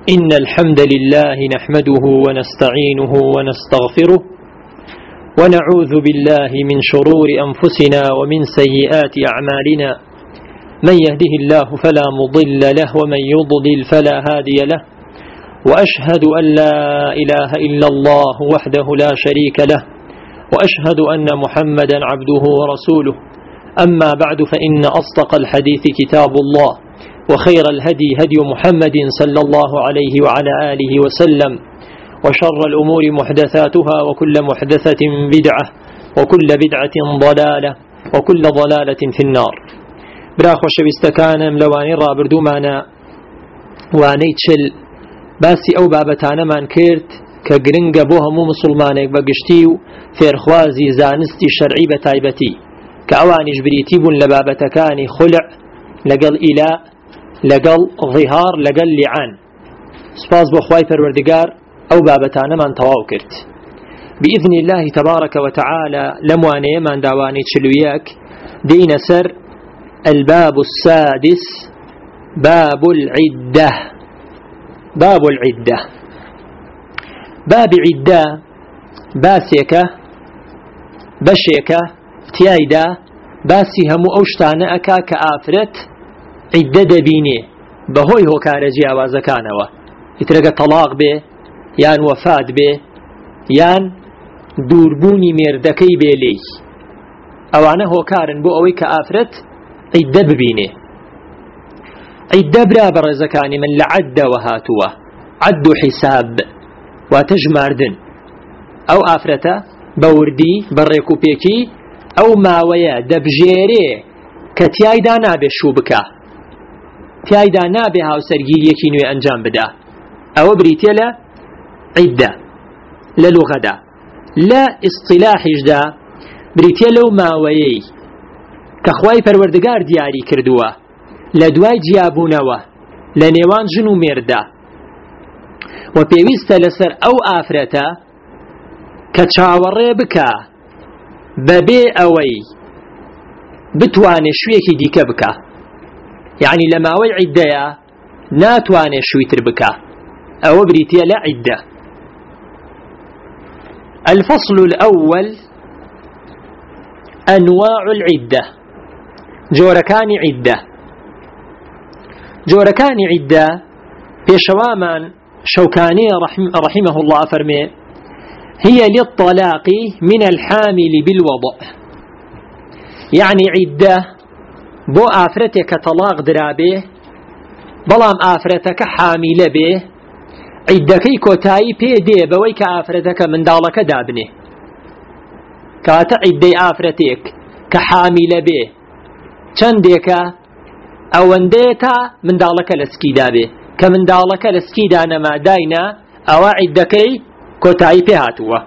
إن الحمد لله نحمده ونستعينه ونستغفره ونعوذ بالله من شرور أنفسنا ومن سيئات أعمالنا من يهده الله فلا مضل له ومن يضلل فلا هادي له وأشهد أن لا إله إلا الله وحده لا شريك له وأشهد أن محمدا عبده ورسوله أما بعد فإن أصدق الحديث كتاب الله وخير الهدي هدي محمد صلى الله عليه وعلى آله وسلم وشر الأمور محدثاتها وكل محدثة بدعة وكل بدعة ضلالة وكل ضلالة في النار. براخ وشبستكانم لواني رابردو معنا واني تشل باسي أو بابتانا من كيرت كقرنق بوهم مسلمانك بقشتيو فيرخوازي زانستي شرعي بتايبتي كأواني جبريتيب لبابتكاني خلع لقل إلاء لقل ظهار لقل لعان سباس بخواي پروردگار أو بابتانا من تواوكرت بإذن الله تبارك وتعالى لمواني من داواني تشلوياك دين سر الباب السادس باب العدة. باب العدة باب عدة باسيكا بشيكا تيايدا باسي همو أوشتانا أكا كآفرت عدة دبيني بهوي هو كارجي آوازكانوا يترقى طلاق به يان وفاد به يان دوربوني مردكي بيلي أوانا هو كارن بو أوي كآفرت عدة ببيني عدة برابر زكاني من لعد وهاتوا عد حساب وتجماردن أو آفرتا بوردي بريكو بيكي أو ماويا دبجيري كتيايدا نابي شوبكا تيايدا نابي هاو سرگير يكينوي أنجام بدا أو بريتيلا عدة للغة دا لا اصطلاح جدا بريتيلو ماويي كخواي پروردگار دياري كردوا لدواي جيابونوا لنيوان جنو مردا وبيويست لسر أو آفرتا كتشاوري بكا ببي أوي بتواني شويكي ديكا بكا يعني لماوي عدة ناتواني شويتر بكا أو بريتيا لا عدة. الفصل الأول أنواع العدة. جوركان عدة جوركان عدة بيشوامان شوكاني رحمه الله فرمي هي للطلاق من الحامل بالوضع. يعني عدة بو آفرتك طلاق درابه بلام آفرتك حامل به عدكي كوتاي بيدي بويك آفرتك من دالك دابنه كاتا عدي آفرتك كحامل به چندك اونديتا من دالك لسكي دابه كمن دالك لسكي دانما داينا او عدكي كوتاي بيهاتوا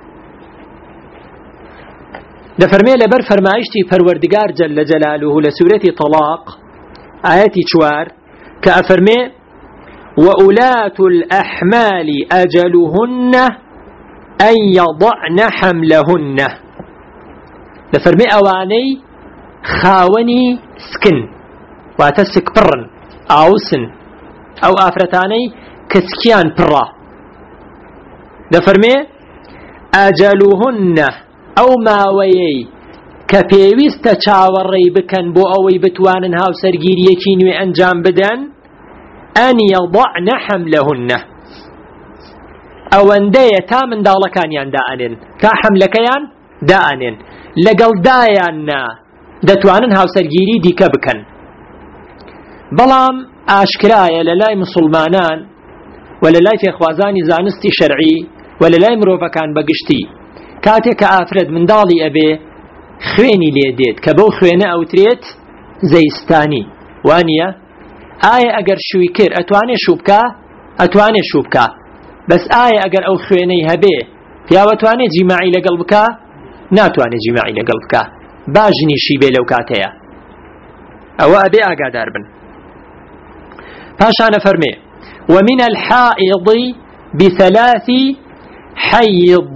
دفرمي لبر فرمايشتي پروردگار جل جلاله لسورة طلاق آياتي چوار كأفرمي وأولاة الأحمال أجلهن أن يضعن حملهن. دفرمي أواني خاوني سكن واتسك برن أو سن أو آفرتاني كسكيان برا. دفرمي أجلهن أو ماويي كبيويست چاوەڕێی بکەن بۆ ئەوەی بتوانن هاو سەرگیریەکی نوێ ئەنجام بدەن ئەن یەضەعن حەملەهن ئەوەندەیە تا منداڵەکانیان دائەنێن تا حەملەکەیان دائەنێن لەگەڵ دایاننا دەتوانن هاو سەرگیری دیکە بکەن. بەڵام ئاشکرایە لە لای مسلمانان و لە لای فێرخوازانی زانستی شەرعی و لە لای مرۆڤەکان بەگشتی کاتێک کە ئافرەت منداڵی ئەبێ خوێنی لێ دێت کە بەو خوێنە ئەوترێت زەیستانی وانە ئایا ئەگەر شووی کرد ئەتوانێ شووبکە ئەتوانێ شووبکە بەس ئایا ئەگەر ئەو خوێنەی هەبێ پیاوەتوانێت جیماعی لەگەڵ بکە ناتوانێت جیماعی لەگەڵ بکە باژنیشی بێ لەو کاتەیە ئەوە ئەبێ ئاگادار بن. پاشانە فەرمێ ومن الحائض بثلاث حيض.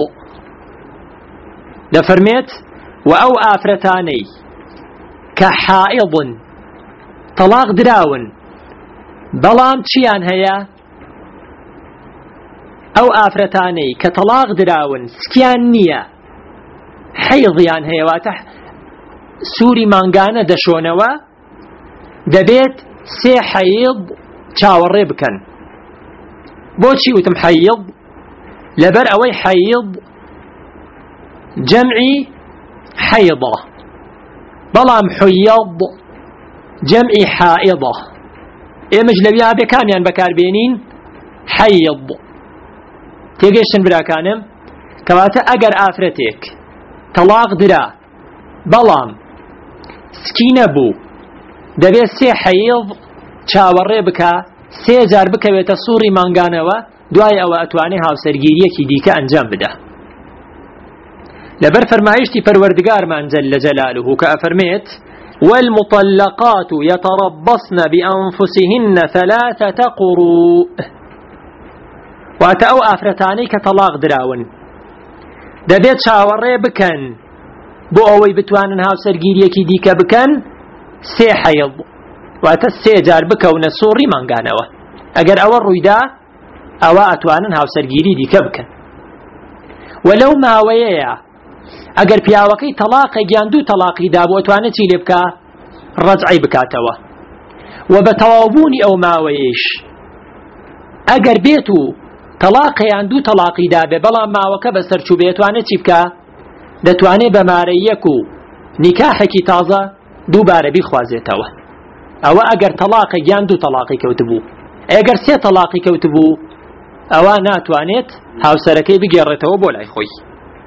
دفرميت وأو آفرتاني كحائض طلاق دراون بلام چيان هيا ئەو ئافرەتانەی کە تەلاق دراون سکیان نییە حەیضیان هەیە واتە سووری مانگانە دەشۆنەوە دەبێت 3 حەیض چاوەڕێ بکەن. بۆچی وتم حەیض؟ لەبەر ئەوەی حەیض جەمعی حەیضە بەڵام حویض جەمعی حائضە. ئێمەش لەویا بێ کامیان بەکاربێنین؟ حەیض. تێگەیشتن براکانم؟ کەواتە ئەگەر ئافرەتێک تەلاق درا بەڵام سکی نەبوو دەبێت 3 حەیض چاوەڕێ بکە، 3 جار بکەوێتە سووری مانگانەوە، دوای ئەوە ئەتوانێ هاوسەرگیریەکی دیکە ئەنجام بدە. لەبەر فەرمایشتی پەروەردگارمان جەل جەلالوه کە ئەفەرمێت والمطلقات يتربصن بأنفسهن 3 قروء. واتە ئەو ئافرەتانەی کە تەلاق دراون دەبێت چاوەڕێ بکەن بۆ ئەوەی بتوانن هاوسەرگیریەکی دیکە بکەن 3 حەیض، واتە 3 جار بکەونە سووری مانگانەوە. ئەگەر ئەوە ڕوویدا ئەوە ئەتوانن هاوسەرگیری دیکە بکەن. وەلەو ماوەیەیە ئەگەر پیاوەکەی تەلاقی گیان 2 تەلاقی دابوو ئەتوانێت چی لێ بکە؟ ڕەجعی بکاتەوە. و بە تەواوبوونی ئەو ماوەیەش ئەگەر بێت و تەلاقیان 2 تەلاقی دابێ بەڵام ماوەکە بەسەرچوو بێ ئەتوانێت چی بکە؟ دەتوانێت بەمارە 1 و نیکاحێکی تازە دووبارە بیخوازێتەوە. ئەوە ئەگەر تەلاقی گیان 2 تەلاقی کەوتبوو. ئەگەر 3 تەلاقی کەوتبوو ئەوە ناتوانێت هاوسەرەکەی بگێڕێتەوە بۆ لای خۆی.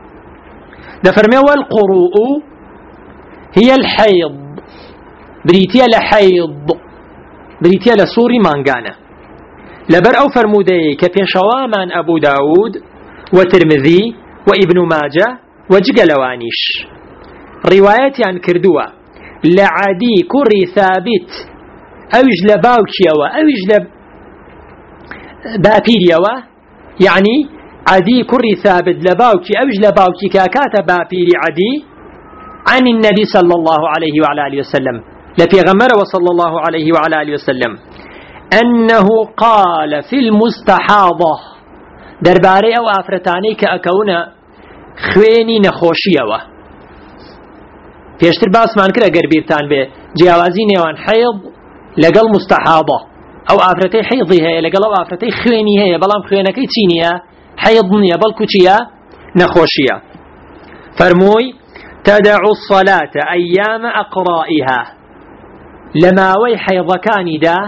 دەفەرمێ والقروء هي الحيض، بریتیە لە حەیض، بریتیە لە سووری مانگانە. لەبەر ئەو فەرمودەیە کە پێشەوامان ئەبوو داود و ترمذی و ئیبن ماجە و جگەلەوانیش ڕیوایەتیان کردووە لە عەدی کوڕی ثابت، ئەویش لە باوکیەوە ئەویش لە باپیریەوە، یعنی عەدی کوڕی ثابت لە باوکی ئەویش لە باوکی کاکاتە باپیری عەدی عن النبي صلى الله عليه وعلى آله وسلم لبيغمر وصلى الله عليه وعلى آله وسلم أنه قال في المستحاضة درباري أو أفرتاني كأكونا خويني نخوشيوة پێشتر باسمان کرد ئەگەر بیرتان بێ جیاوازی نێوان حەیض لەگەڵ مستحاضە. ئەو ئافرەتەی حەیضی هەیە لەگەڵ ئەو ئافرەتەی خوێنی هەیە بەڵام خوێنەکەی چی نییە؟ حەیض نییە بەڵکو چییە؟ نەخۆشیە. فەرمووی تدع الصلاة أيام أقرائها، لماوي حيضكاني دا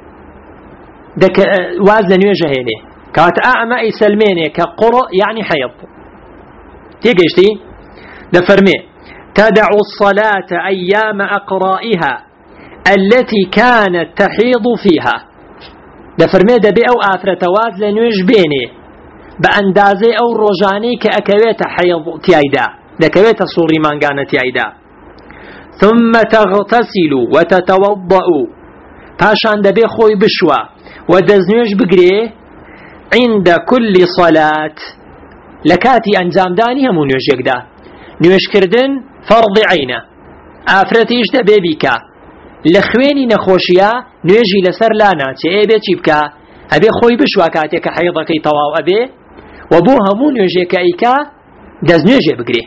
وازن يجهيني كات أعمى سلميني كقرء يعني حيض. تيجيشتي لفرمي تدع الصلاة أيام أقرائها التي كانت تحيض فيها. لفرمي دا بأو آفرة وازن يجبيني بأندازي أو رجاني كأكويت حيض تيايدا دەکەوێتە سووری مانگانەتی ئایدا. ثم تغتسل وتتوضأ، پاشان دەبێ خۆی بشوە و دەستنوێژ بگرێ عند كل صلاة، لە کاتی ئەنجامدانی هەموو نوێژێکدا. نوێژکردن فەرضی عینە، ئافرەتیش دەبێ بیکە. لە خوێنی نەخۆشیە نوێژی لەسەر لا ناچێ، ئێبێ چی بکە؟ ئەبێ خۆی بشوە کاتێککە حەیضەکەی تەواو ئەبێ و بۆ هەموو نوێژێکە ئیکا دەستنوێژێ بگرێ.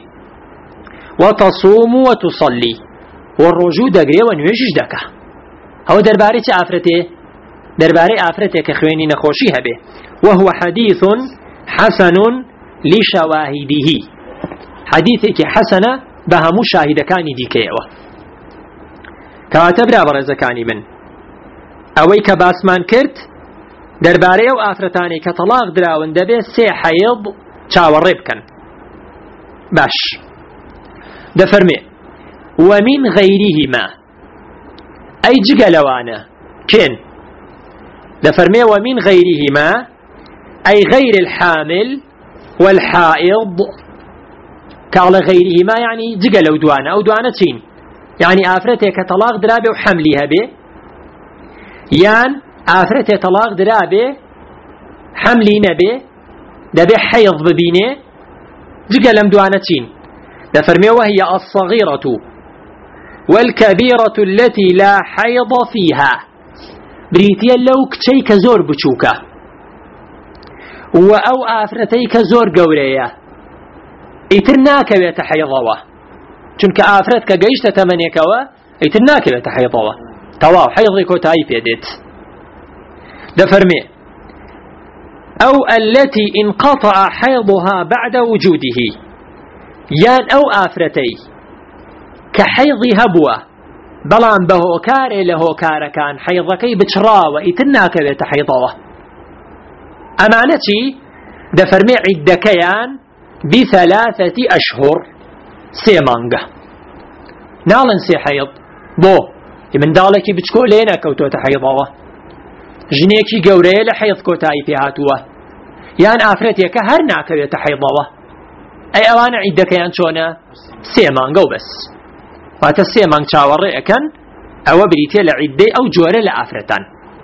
وتصوم وتصلي، والرجوع دەگرێ و نوێژیش دەکا. ئەوە دەربارەی چه ئافرەتێ؟ دەربارەی ئافرەتێک کە خوێنی نەخۆشی هەبێ. وهو حديث حسن لشواهده، حديثێکی حەسەنە بە هەموو شاهیدەکانی دیکەیەوە. کەواتە برا بەڕێزەکانی من ئەوەی کە باسمان کرد دەربارەی ئەو ئافرەتانی کە تەلاق دراون دەبێت 3 حەیض چاوەڕێ بکەن. باش دەفەرمێ ومن غيرهما، أي جگەلەوانە کێن؟ دەفەرمێ ومن غيرهما أي غير الحامل والحائض. كاڵە غيرهما يعني جگەلەو دوانە. ئەو دوانە چین؟ يعني ئافرەتێک کە تەلاق درابێ و حەملی هەبێ، یان ئافرەتێک تەلاق درابێ حەملی نەبێ دەبێ حەیض ببینێ. جگە لەم دوانە چین؟ دەفەرمێ وهي الصغيرة والكبيرة التي لا حيض فيها، بریتیە لەو کچەی کە زۆر بچووکە و ئەو ئافرەتەی کە زۆر گەورەیە ئیتر ناکەوێتە حەیضەوە، چونکە ئافرەت کە گەیشتە تەمەنێکەوە ئیتر ناکەوێتە حەیضەوە، تەواو حەیضی کۆتایی پێدێت. دەفەرمێ ئەو التي انقطع حيضها بعد وجوده، یان ئەو ئافرەتەی کە حەیضی هەبووە بەڵام بە هۆکارێ لە هۆکارەکان حەیضەکەی بچڕاوە ئیتر ناکەوێتە حەیضەوە. ئەمانە چی؟ دەفەرمێ عیددەکەیان بثلاثة أشهر، 3 مانگە، ناڵن 3 حەیض. بۆ منداڵێکی بچکۆ لێ نەکەوتۆتە حەیضەوە، ژنێکی گەورەیە لە حەیض کۆتایی پێهاتووە، یان ئافرەتێکە هەر ناکەوێتە حەیضەوە، ئەی ئەوانە عیددەکەیان چۆنە؟ 3 مانگە و بەس. واتە 3 مانگ چاوەڕێ ئەکەن، ئەوە بریتێ لە عیددەی ئەو جۆرە لە ئافرەتان.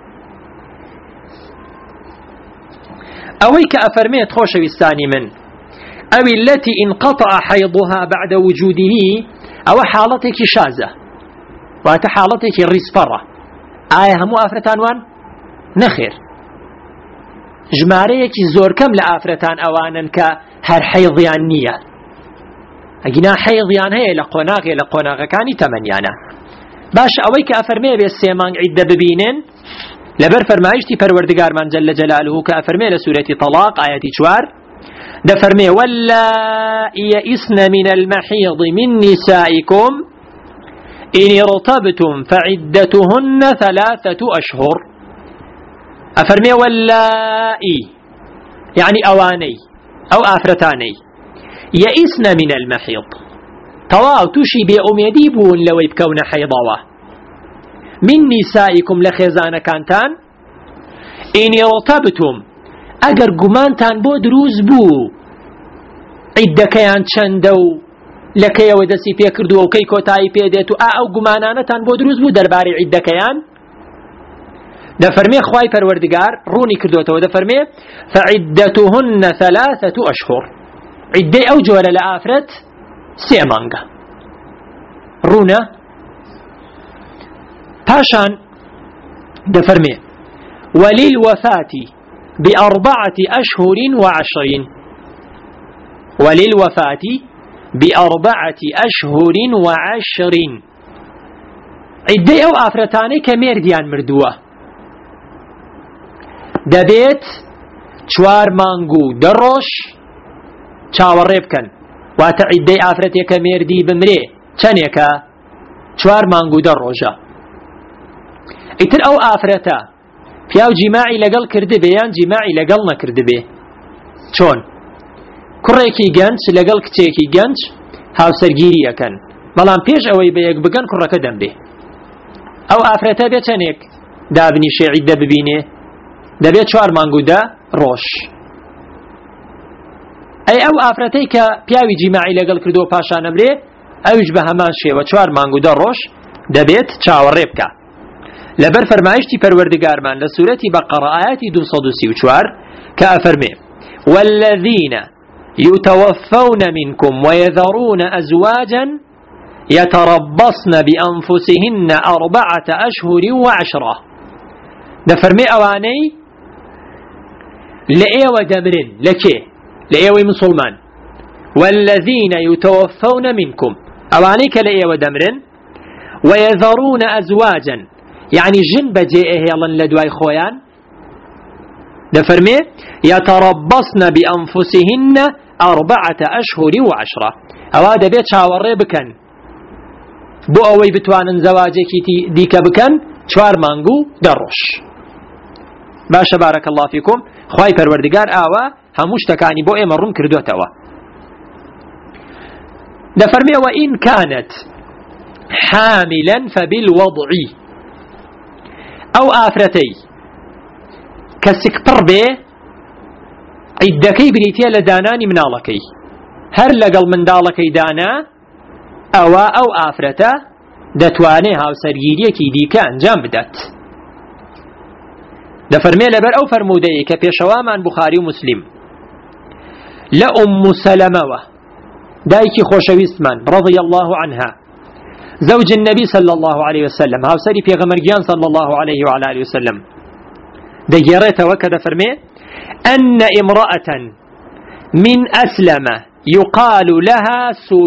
ئەوەی کە ئەفەرمێت خۆشەویستانی من ئەو التي انقطع حيضها بعد وجوده، ئەوە حاڵەتێکی شازە، واتە حاڵەتێکی ڕیسپەڕە. ئایا هەموو ئافرەتان وان؟ نەخێر، ژمارەیەکی زۆر کەم لە ئافرەتان ئەوانن کە هەر حەیضیان نییە، ئەگینا حەیضیان هەیە لە قۆناغەکانی تەمەنیانە. باش ئەوەی کە ئەفەرمێ بێ 3 مانگ عیددە ببینن لەبەر فەرمایشتی پەروەردگارمان جەل جەلالوه کە ئەفەرمێ لە سوورەتی تەلاق ئایەتی 4 دەفەرمێ واللائي يئسن من المحيض من نسائكم إن ارتبتم فعدتهن 3 أشهر. أفرمي واللائي يعني أواني أو آفرتاني يئسن من المحيض، تواو توشي بأميدي بون لو يبكون حيضاوة، من نسائكم لخزانة كانتان إن ارتبتم ئەگەر گومانتان بۆ دروست بوو عیددەکەیان چەندە و لەکەیەوە دەستی پێ کردووە و کەی کۆتایی پێدێت و ئەو گومانانەتان بۆ دروست بوو دەربارەی عیددەکەیان، دەفەرمێ خوای پەروەردگار ڕوونی کردوتەوە، دەفەرمێ فعیدەتهن 3 أشهر، عیددەی ئەو جۆرە لە ئافرەت 3 مانگە. ڕوونە؟ پاشان دەفەرمێ وللوفاة ب4 أشهر و10، وللوفاة ب4 أشهر و10، عیددەی ئەو ئافرەتانەی کە مێردیان مردووە دەبێت 4 مانگ و 10 ڕۆژ چاوەڕێ بکەن. واتە عیددەی ئافرەتێکە مێردی بمرێ چەندێکە؟ 4 مانگ و 10 ڕۆژە. ئیتر ئەو ئافرەتە پیاو جیماعی لەگەڵ کردبێ یان جیماعی لەگەڵ نەکردبێ، چۆن؟ کوڕێکی گەنج لەگەڵ کچێکی گەنج هاوسەرگیری ئەکەن، بەڵام پێش ئەوەی بە یەک بگەن کوڕەکە دەمرێ، ئەو ئافرەتە بێت چەندێک دابنیشێ عیددە ببینێ؟ دەبێت 4 مانگ و 10 ڕۆژ. ئەی ئەو ئافرەتەی کە پیاوی جیماعی لەگەڵ کردو پاشان ئەمرێ ئەویش بە هەمان شێوە 4 مانگ و 10 ڕۆژ دەبێت چاوەڕێ بکە. لەبەر فەرمایشتی پەروەردگارمان لە سوورەتی بەقەڕە ئایەتی 234 کە ئەفەرمێ والذین يتوفون منكم ويذرون أزواجا يتربصن بأنفسهن 4 أشهر و10، دەفەرمێ ئەوانەی لە ئێوە دەمرن، لەکێ؟ لە ئێوەی مسلمان. والذین يتوفون منكم، ئەوانەی کە لە ئێوە دەمرن، ويذرون أزواجا يعني جن بەجێ ئەهێڵن لە دوای خۆیان، دەفەرمێ يتربصن بأنفسهن 4 أشهر و10، ئەوا دەبێت چاوەڕێ بکەن بۆ ئەوەی بتوانن زەواجێکی دیکە بکەن 4 مانگ و 10 ڕۆژ. باشە بارەکە الله فیکم. خوای پەروەردگار ئاوا هەموو شتەکانی بۆ ئێمە ڕوون کردوتەوە. دەفەرمێ وإن كانت حاملا فبالوضع، ئەو ئافرەتەی کە سکپڕ بێ عیددەکەی بریتە لە دانانی مناڵەکەی، هەر لەگەڵ منداڵەکەی دانا ئەوە ئەو ئافرەتە دەتوانێ هاوسەرگیریەکی دیکە ئەنجام بدات. دەفەرمێ لەبەر ئەو فەرموودەیە کە پێشەوامان بوخاری و مسلم لە ئوم سەلەمەوە دایکی خۆشەویستمان رضی الله عنها زوج النبي صلى الله عليه وسلم هاوسەری پێغەمبەرگیان صلى الله عليه وعلى آله وسلم دەگێڕێتەوە کە دەفەرمێ أن امرأة من أسلم يقال لها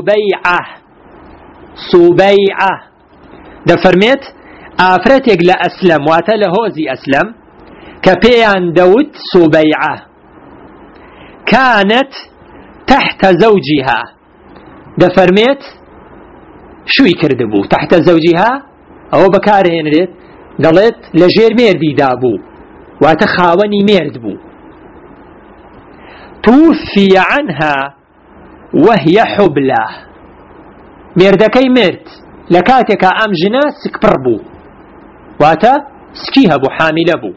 سبيعة دفرميت آفرتك لأسلم واتلهوزي أسلم كبيان داود سبيعة كانت تحت زوجها دفرميت شو يكردبو تحت زوجها أو بكارهن ريت قالت لجير ميردي دابو واتخاوني ميردبو توفي عنها وهي حبلة ميردكي مرد لكاتك أمجنا سكبربو واتا سكيها بو حامل بو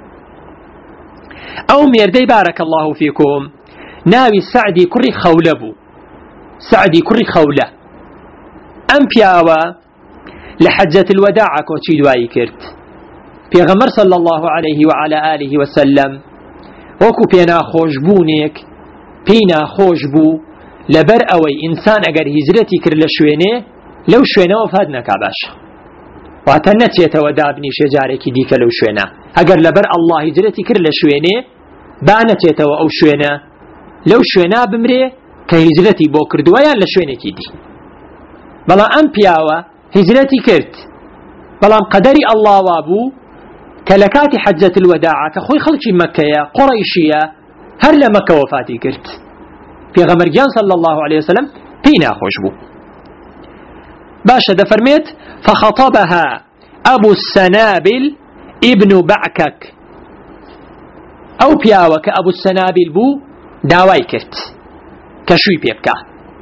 أو ميردي بارك الله فيكم ناوي سعدي كري خولبو سعدي كري خولة أم بياوة لحجة الوداع كوتشي دواي كرت بيغمر صلى الله عليه وعلى آله وسلم وكو بينا خوشبونيك بينا خوشبو لبر أوي إنسان أجر هجرتي كر لشوينه لو شوينه وفاد نكاباش واتنت يتودابني شجارك ديك لو شوينه أجر لبر الله هجرتي كر لشوينه بانت يتو أو شوينه لو شوينه بمري كهجرتي بوكر دويا لشوينه كيدي بلا أم بياوة هجرتي كرت بلا قدري الله وابو كلكات حجة الوداع كخوي خلقي مكة قريشية هر لمكة وفاتي كرت في غمرجان صلى الله عليه وسلم بينا خوشبو باشا دفرميت فخطبها أبو السنابل ابن بعكك أو بياوك أبو السنابل بو داواي كرت كشوي بيبكا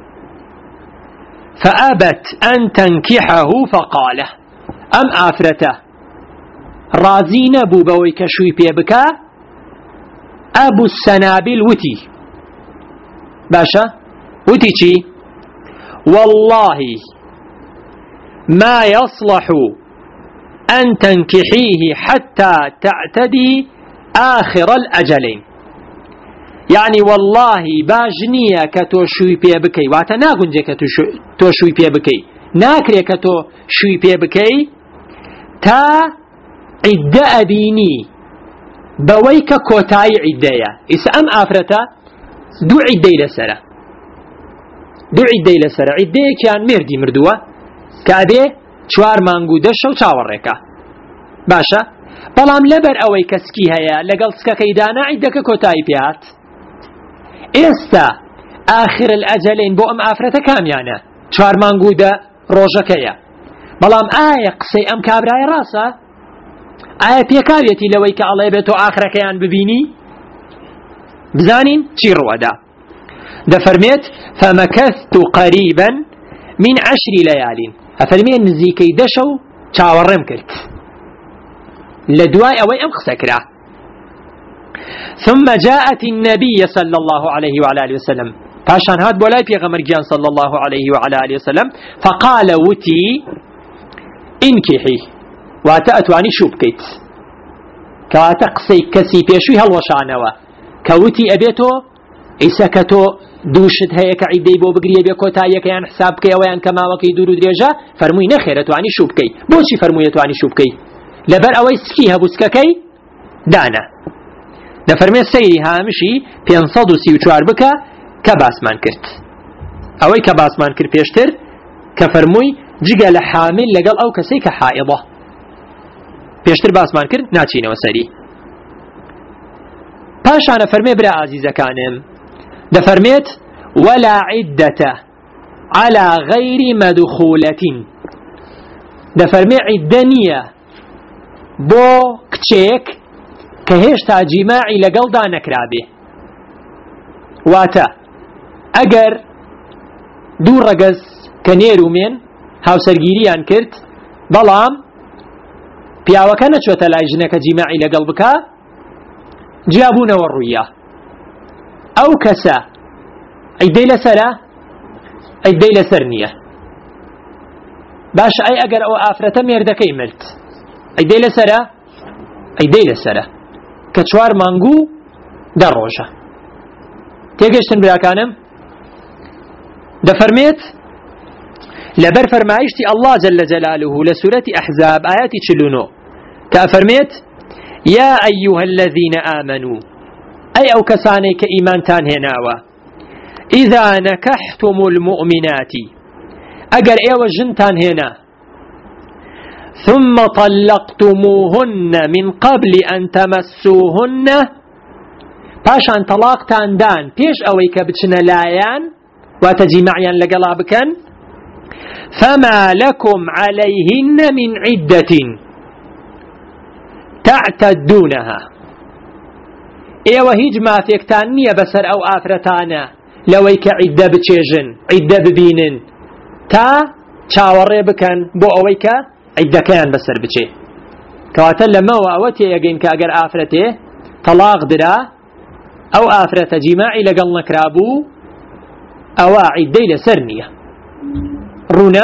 فأبت أن تنكحه فقاله أم آفرته رازين بو بوي كشوي بيبكا أبو السنابل وتي باشا وتي چي والله ما يصلح أن تنكحيه حتى تعتدي آخر الأجلين يعني والله باجنية كتو شوي بيبكي واتا ناقنجي كتو شوي بيبكي ناكري كتو شوي بيبكي تا عدة أبيني بويك كوتاي عدية إسأم آفرتا دو عدي لسرة عدي كان مردي مردوة كابي چوار مانگو دشو چاوريكا باشا بلام لبر اوي كسكي هيا لقل سكاكيدانا عدك كوتاي بيات استا آخر الأجلين بو أم آفرتا كاميانا چوار مانگو دا روجكيا بلام آية قسي أم كابراي راسا آية بيكاويتي لويك الله يبتو آخر كيان ببيني بزانين تشيروا دا دفرميت فمكثت قريبا من 10 ليال أفرمين نزيكي دشو چاورم كرت لدواء أوي أم خسكرا ثم جاءت النبي صلى الله عليه وعلى آله وسلم فاشان هاد بولاي بيغمر جان صلى الله عليه وعلى آله وسلم فقال وتي انكحي واتأتواني شوبكيت كواتقسي كسي بيشوي هالوشانوا كوتي أبيتو إسكتو دوشت هيا كعيدي بو بقريه بيكوتايا كيان حسابك ويان كما وكي دورو دريجا فرموي نخيرة تواني شوبكي بوشي فرموي تواني شوبكي لبر أوي سكيها بوسككي دانا دفرمي السيري هامشي 534 بكا كباسمان كرت أوي كباسمان كرت بيشتر كفرموي جيجا لحامل لقل أو كسيك حائضة بيشتر باسمان كرت ناچين وسري پاشانە فەرمێ برا ئازیزەکانم دەفەرمێت ولا عدة على غير مدخولة دەفەرمێ عیددە نییە بۆ کچێک کە هێشتا جیماعی لەگەڵدا نەکرابێ واتە ئەگەر دوو ڕەگەز کە نێر و مێن هاوسەرگیریان کرد بەڵام پیاوەکە نەچۆتە لای ژنەکە جیماعی لەگەڵ بکە جابونەوە ڕوویە ئەو کەسە عیددەی لەسەرە عیددەی لەسەر نییە باش ئەی ئەگەر ئەو ئافرەتە مێردەکەی مرد عیددەی لەسەرە عیددەی لەسەرە کە 4 مانگو 10 ڕۆژە تێگەشتن براکانم دەفەرمێت لەبەر فەرمایشتی الله جل جلاله لسورة أحزاب آياتي 49 كأفرميت يا أيها الذين آمنوا أي أو كساني كإيمانتان هناوة إذا نكحتم المؤمنات أجر إيوة جنتان هنا ثم طلقتموهن من قبل أن تمسوهن باشان طلاقتان دان بيش أويك بتشنا لايان وتجمعيان لقلا بكن فما لكم عليهن من عدة تعتدونها ايوه هيج ما فيكتان نية بسر او آفرتانا لويك عدة بتشيجن عدة ببينن تا چاوري بكن بو اويك عدة كيان بسر بچي كواتل لما واوتي يقين كاقر آفرته طلاق درا او آفرت جماعي لقل نكرابو او عدة لسرنية رونا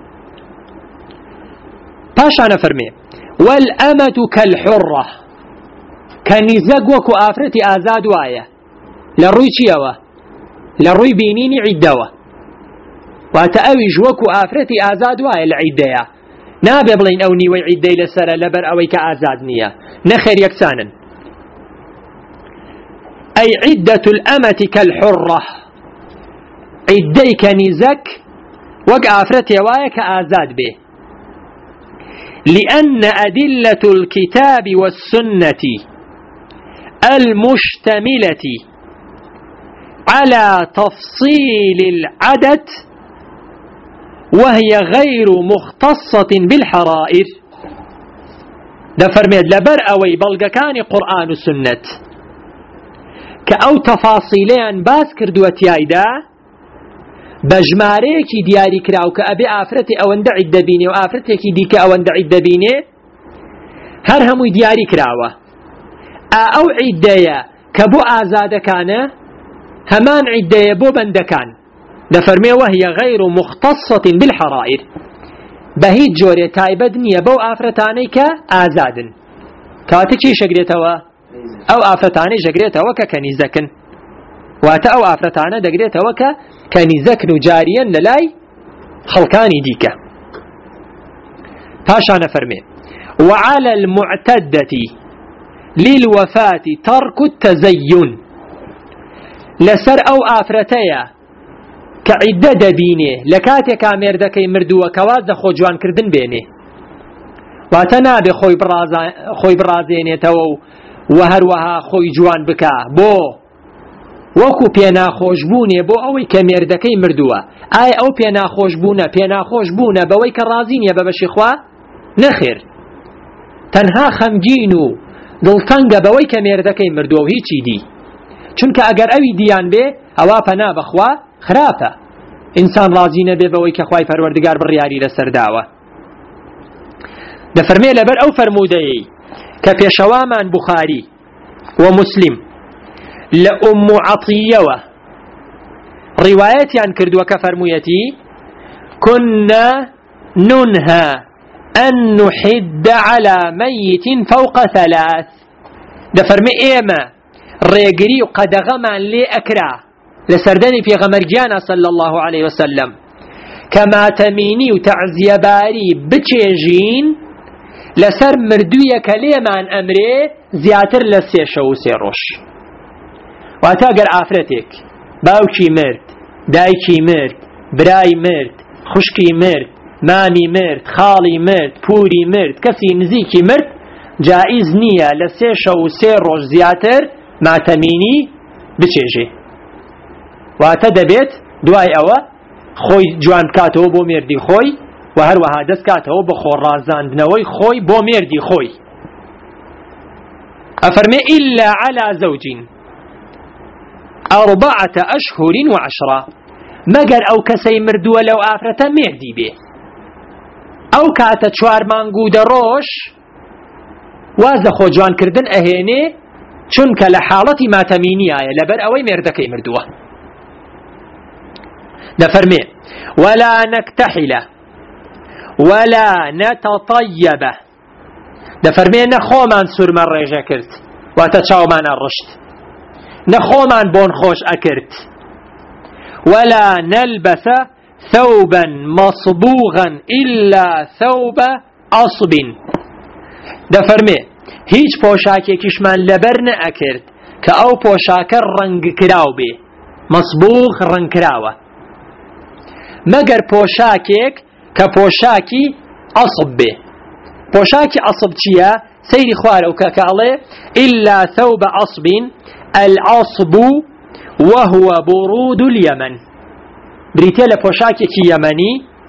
باشانا فرمي والأمة كالحرة كنزق وكو آفرتي آزاد وايا لروي چيوا لروي بينيني عدوا واتأويج وكو آفرتي آزاد وايا العديا نابي بلين او نيوي عدي لسر لبر اويك آزاد نيا نخير يكسانا أي عدة الأمة كالحرة عدي كنزق وك آفرتي وايا كآزاد به لأن أدلة الكتاب والسنة المشتملة على تفصيل العدد وهي غير مختصة بالحرائر ده فرميد لبر أوي بلغ كان قرآن السنة كأو تفاصيلين باس كردوتيايدا بجماريكي دياري كراو كأبي آفرتي أوان دعي الدبيني وآفرتكي ديك أوان دعي الدبيني هر همو دياري كراوة أو عدايا كبو آزاد كان همان عدايا بو بندكان دفرمي وهي غير مختصة بالحرائر بهيد جوري تايبدنيا بو آفرتاني كآزادن كاتكي شقريتوا أو آفرتاني شقريتوا ككنيزكن واتا أو آفرتانا دقريتوا كنيزكن جاريا للاي خلقاني ديكا تاشانا فرمي وعلى المعتدة للوفاة ترك التزين لسر أو آفرتيا كعدة دبيني لكاتي كامير دكي مردوة كواز خو جوان كردن بيني واتنابي خوي برازيني تو وهروها خوي جوان بكا بو وەکو پێناخۆشبوونێ بۆ ئەوەی کە مێردەکەی مردووە ئایا ئەو پێناخۆشبوونە بەوەی کە ڕازی نییە بە بەشی خوا نەخێر تەنها خەمگین و دڵتەنگە بەوەی کە مێردەکەی مردووە و هیچی دی چونکە ئەگەر ئەوی دییان بێ ئەوا پەنا بەخوا خراپە ئینسان ڕازی نەبێ بەوەی کە خوای پەروەردگار بڕیاری لەسەر داوە دەفەرمێ لەبەر ئەو فەرموودەیەی کە پێشەوامان بوخاری و مسلم لأم عطية روايتي عن كردوة كفرميتي كنا ننهى أن نحد على ميت فوق 3 دفرمي إيما ريقري قدغما لي أكرا لسردني في غمرجانا صلى الله عليه وسلم كما تميني وتعزيباري بتشيجين لسر مردوية كليمان أمري زياتر لسيشو سيروش واتاقر آفرتك باوكي مرد دايكي مرد براي مرد خشكي مرد مامي مرد خالي مرد پوري مرد كسي نزيكي مرد جائز نية لسيشو سيروش زياتر ما تميني بچيجي واتا دبيت دواي اوا خوي جوان كاتو بو مردي خوي وهروها دس كاتو بخور رازاندنوي خوي بو مردي خوي أفرمي إلا على زوج 4 أشهر و10 مگر أو كسي مردوه لو آفرتا مردي به أو كاتا 4 مانگو دروش وازا خو جوان كردن أهيني چونك لحالتي ما تميني آية لبر أوي مردكي مردوه دفرمي ولا نكتحل ولا نتطيب دفرمي نخو من سر من ريجا كرت واتشاو من الرشد نخومان بون خوش أكرت ولا نلبس ثوبا مصبوغا إلا ثوب عصب دفرمي هيج پوشاكي كشمان لبرن أكرت كأو بوشاك رنگ كراو بي مصبوغ رنگ كراوة مگر بوشاكيك كبوشاكي عصب بي بوشاكي عصب چيا سيري خوار او كاكالي إلا ثوب عصب العصب وهو برود اليمن بريتيل بوشاكي يمني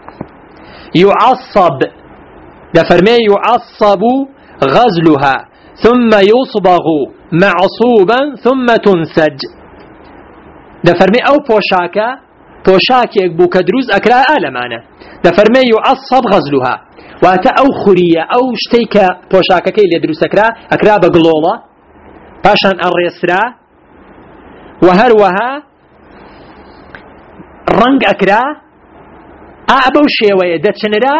يعصب دفرمي يعصب غزلها ثم يصبغ معصوبا ثم تنسج دفرمي او بوشاكي بو كدروز اكرا آلمانه دفرمي يعصب غزلها واتا او خورية او شتيك بوشاكا كي لدروس اكرا بقلولا باشان الرسرا وهروها رنگ اكرا ابو شيوية دتشنرا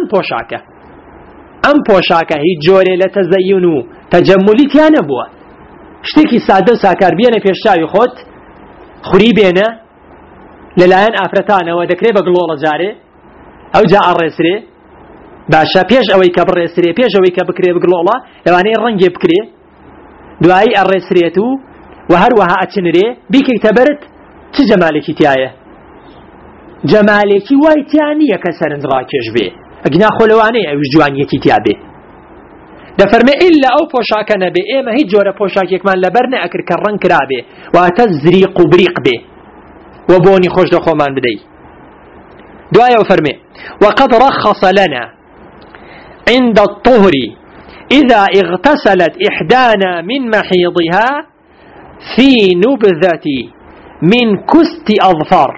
ام بوشاكا هي جوري لتزينو تجملي تيانا بوا شتيكي سادة ساكار بيانا بيشتاوي خود خوري بينا للاين افرتانا ودكري بقلولا جاري او جاء الرسري باشا بيش اوي كبر رسري بيش اوي كبكري بقلولا لواني الرنگ بكري دعاي الرسريتو وهروها اتشنري بيك اكتبرت چه جمالكي تيايا جمالكي واي تيانية كسرنز راكش بي اقنا خلواني او جوانيكي تيابي دفرمي إلا او پوشاكا نبي ايما هي جورة پوشاك يكمان لبرنا اكر كرن كرابي واتزريق بريق بي وبوني خوش دخو من بدي دعايا وفرمي وقد رخص لنا عند الطهر إذا اغتسلت إحدانا من محيضها في نبذة من كست أظفار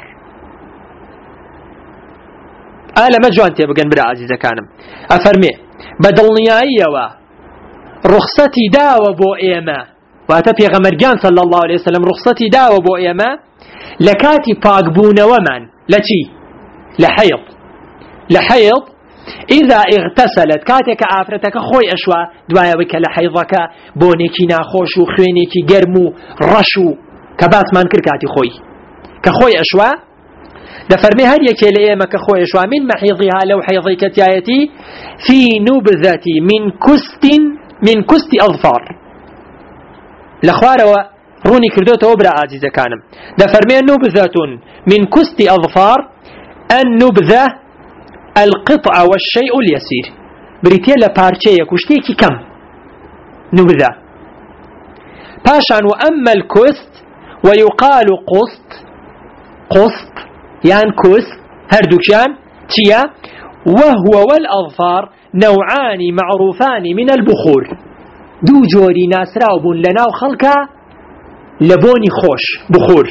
ما جوانتي بقن برا عزيزة كانم أفرمي بدلنيايا رخصتي داوة بو إيما واتبي غمرجان صلى الله عليه وسلم رخصتي داوة بو إيما لكاتي باقبون ومن لتي لحيض إذا اغتسلت كاتك آفرتك خوي أشوا دوايا وك لحيضك بونيكي ناخوش وخوينيكي قرمو رشو كبات من كركاتي كخوي أشوا دفرمي هل يكي لإيما كخوي أشوا من محيضها لو حيضيك تيايتي في نبذة من كست أظفار لخواروا روني كردوته وبرا عزيزة كانم دفرمي نبذة من كست أظفار النبذة القطع والشيء اليسير بريتيلا بارشية كشتيكي كم نبذة باشان وأما الكست ويقال قسط يعني كست هردوكيان تيا وهو والأظفار نوعان معروفان من البخور دو جوري ناسراوبون لنا وخلقا لبوني خوش بخور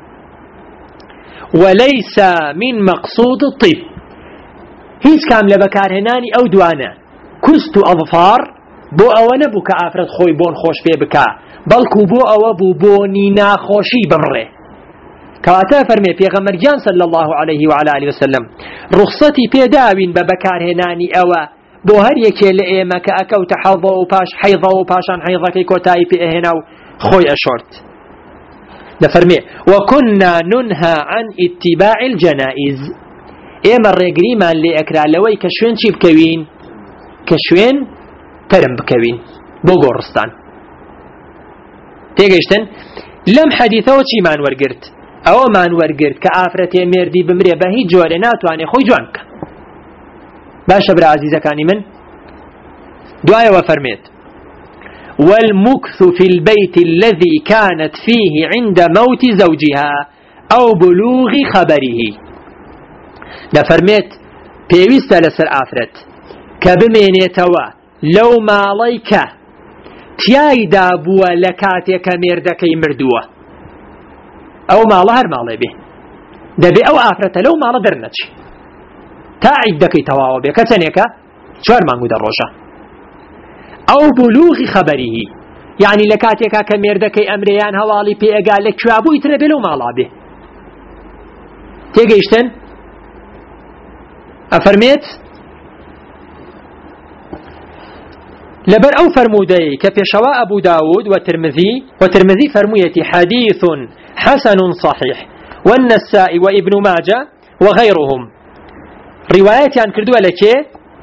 وليس من مقصود الطب هيش كام لبكار هناني او دوانا كست أظفار بو اونا بو كافرت خوي بون خوش في بكا بلكو بو او بو بوني ناخوشي بمره كواتا فرمي پیغمبر جان صلى الله عليه وعلى آله وسلم رخصتي پیداوين ببكار هناني او بو هر يكي لئيما كأكو تحضو وباش حيضو وباشان حيضكي كوتاي في اهناو خوي اشورت نفرمي وكنا ننهى عن اتباع الجنائز ايما الرقري ما اللي اكرا لوي كشوين شي بكوين كشوين ترم بكوين بو غورستان تيجيشتن لم حديثه وشي مان ورقرت او مان ورقرت كآفرتي ميردي بمري بهي جورينات واني خوي جوانك باشا برا عزيزة كاني من دعاية وفرميت والمكث في البيت الذي كانت فيه عند موت زوجها أو بلوغ خبره دفرميت بيويست لسر آفرت كبمينيتوا لو ماليك تياي دابوا لكاتيك ميردكي مردوة أو مالهر مالي به دبي أو آفرت لو مال درنتش تعيدكي تواوا بك كتنيك شوار مانقود الروشة أو بلوغ خبره يعني لكاتيك كميردكي أمريان هوالي بي أقال لك شوابو يتربلو مالا به تيجيشتن أفرميت لبر أو فرمودي كبشواء أبو داود وترمذي فرميتي حديث حسن صحيح والنسائي وابن ماجة وغيرهم رواياتي عن كردوها لك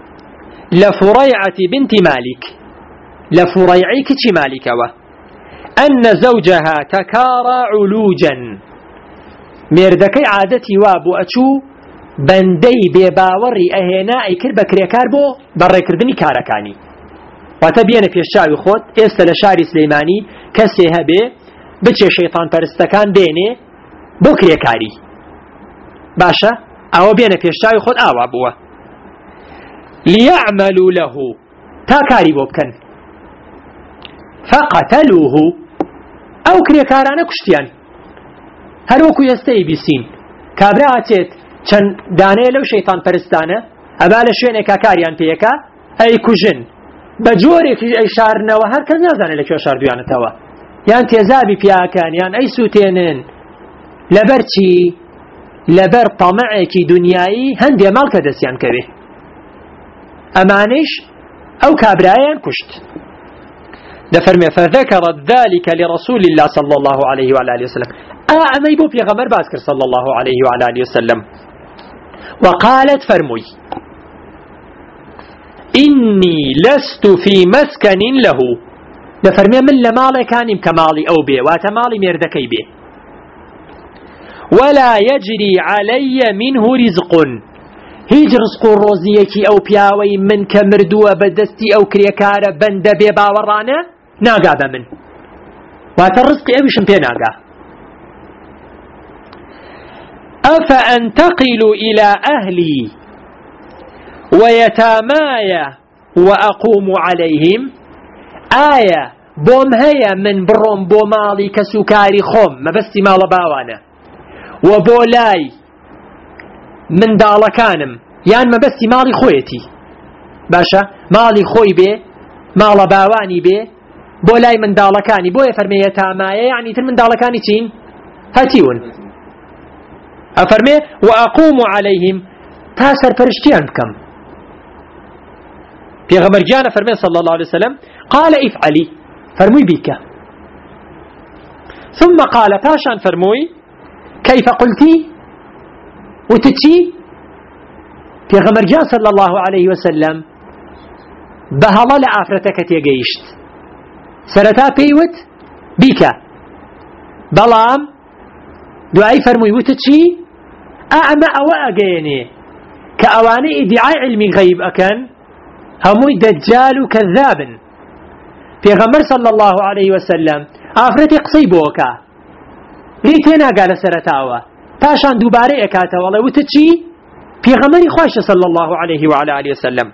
لفريعة بنت مالك لفريعي كتش مالك أن زوجها تكارى علوجا مێردەکەی عادەتی وا بۆ ئەچوو بەندەی بێباوەڕی ئەهێنا ئەیکرد بە کرێکار بۆ بەڕێکردنی کارەکانی. واتە بێنە پێشچاوی خۆت ئێستا لە شاری سلەیمانی کەسێ هەبێ بچێ شەیطان پەرستەکان بێنێ بۆ کرێکاری، باشە ئەوە بێنە پێشچاوی خۆت ئاوا بووە لیعملوا له تا کاری بۆ بکەن فقتلوه ئەو کرێکارانە کوشتیان. هەروەکو ئێستەی بیسین کابرا ئاچێت چەند دانەیە لەو شەیطان پەرستانە ئەبا لە شوێنێکا کاریان پێیەکە ئەی کوژن بە جۆرێکی ئەی شارنەوە هەر کەس نازانێت لەکوێ شاردویانەتەوە، یان تێزابی پیاکان یان ئەی سووتێنن. لەبەر چی؟ لەبەر تەمەعێکی دنیایی هەندێ ماڵ کە دەستیان کەوێ، ئەمانەیش ئەو کابرایان کوشت. دەفەرمێ فذكرت ذلك لرسول الله صلى الله عليه وعلى آله وسلم ئەمەی بۆ پێغەمبەر باس کرد صلى الله عليه وعلى آله وسلم وقالت فرمووی إني لست في مسكن له دەفەرمێ من لە ماڵێکانیم کە ماڵی ئەو بێ واتە ماڵی مێردەکەی بێ ولا يجري علي منه رزق هیچ ڕزق و ڕۆزیەکی ئەو پیاوەی من کە مردووە بەدەستی ئەو کرێکارە بەندە بێ باوەڕانە ناگا بە من، واتە ڕزقی ئەویشم پێ ناگا. أفأنتقل إلى أهلي ويتاماي وأقوم عليهم آية بۆم هەیە من بڕۆم بۆ ماڵی کەسوکاری خۆم مەبەستی ماڵە باوانە و بۆ لای منداڵەکانم یان مەبەستی ماڵی خۆیەتی، باشە ماڵی خۆی بێ ماڵە باوانی بێ بۆ لای منداڵەکانی. بۆیە فەرمێ یەتامایە یعنی تر منداڵەکانی چین هەتیون. ئەفەرمێ و ئەقوم عەلەیهم تا سەرپەرشتیان بکەم. پێغەمبەر گیانە فەرمێ صلی الله عليه وسلم قال افعلی فەرمووی بیکە ثم قال پاشان فەرمووی كيف قلتي وتتشي پێغەمبەر گیان صلی الله عليه وسلم بەهەڵە لە ئافرەتەکە تێگەیشت سەرەتا پێیوت بیکە بەڵام دوایی فەرمووی وتتشی ئەمە ئەوە ئەگەیەنێ کە ئەوانەی ئیدعای علمی غەیب ئەکەن هەمووی دەجال و کەذابن. پێغەمبەر صلی الله عليه وسلم ئافرەتی قسەی بۆکە لی تێناگا لە سەرەتاوە پاشان دووبارە ئەکاتەوە وڵێ وتتشی پێغەمبەری خواشە صلی الله عليه وعلى آله وسلم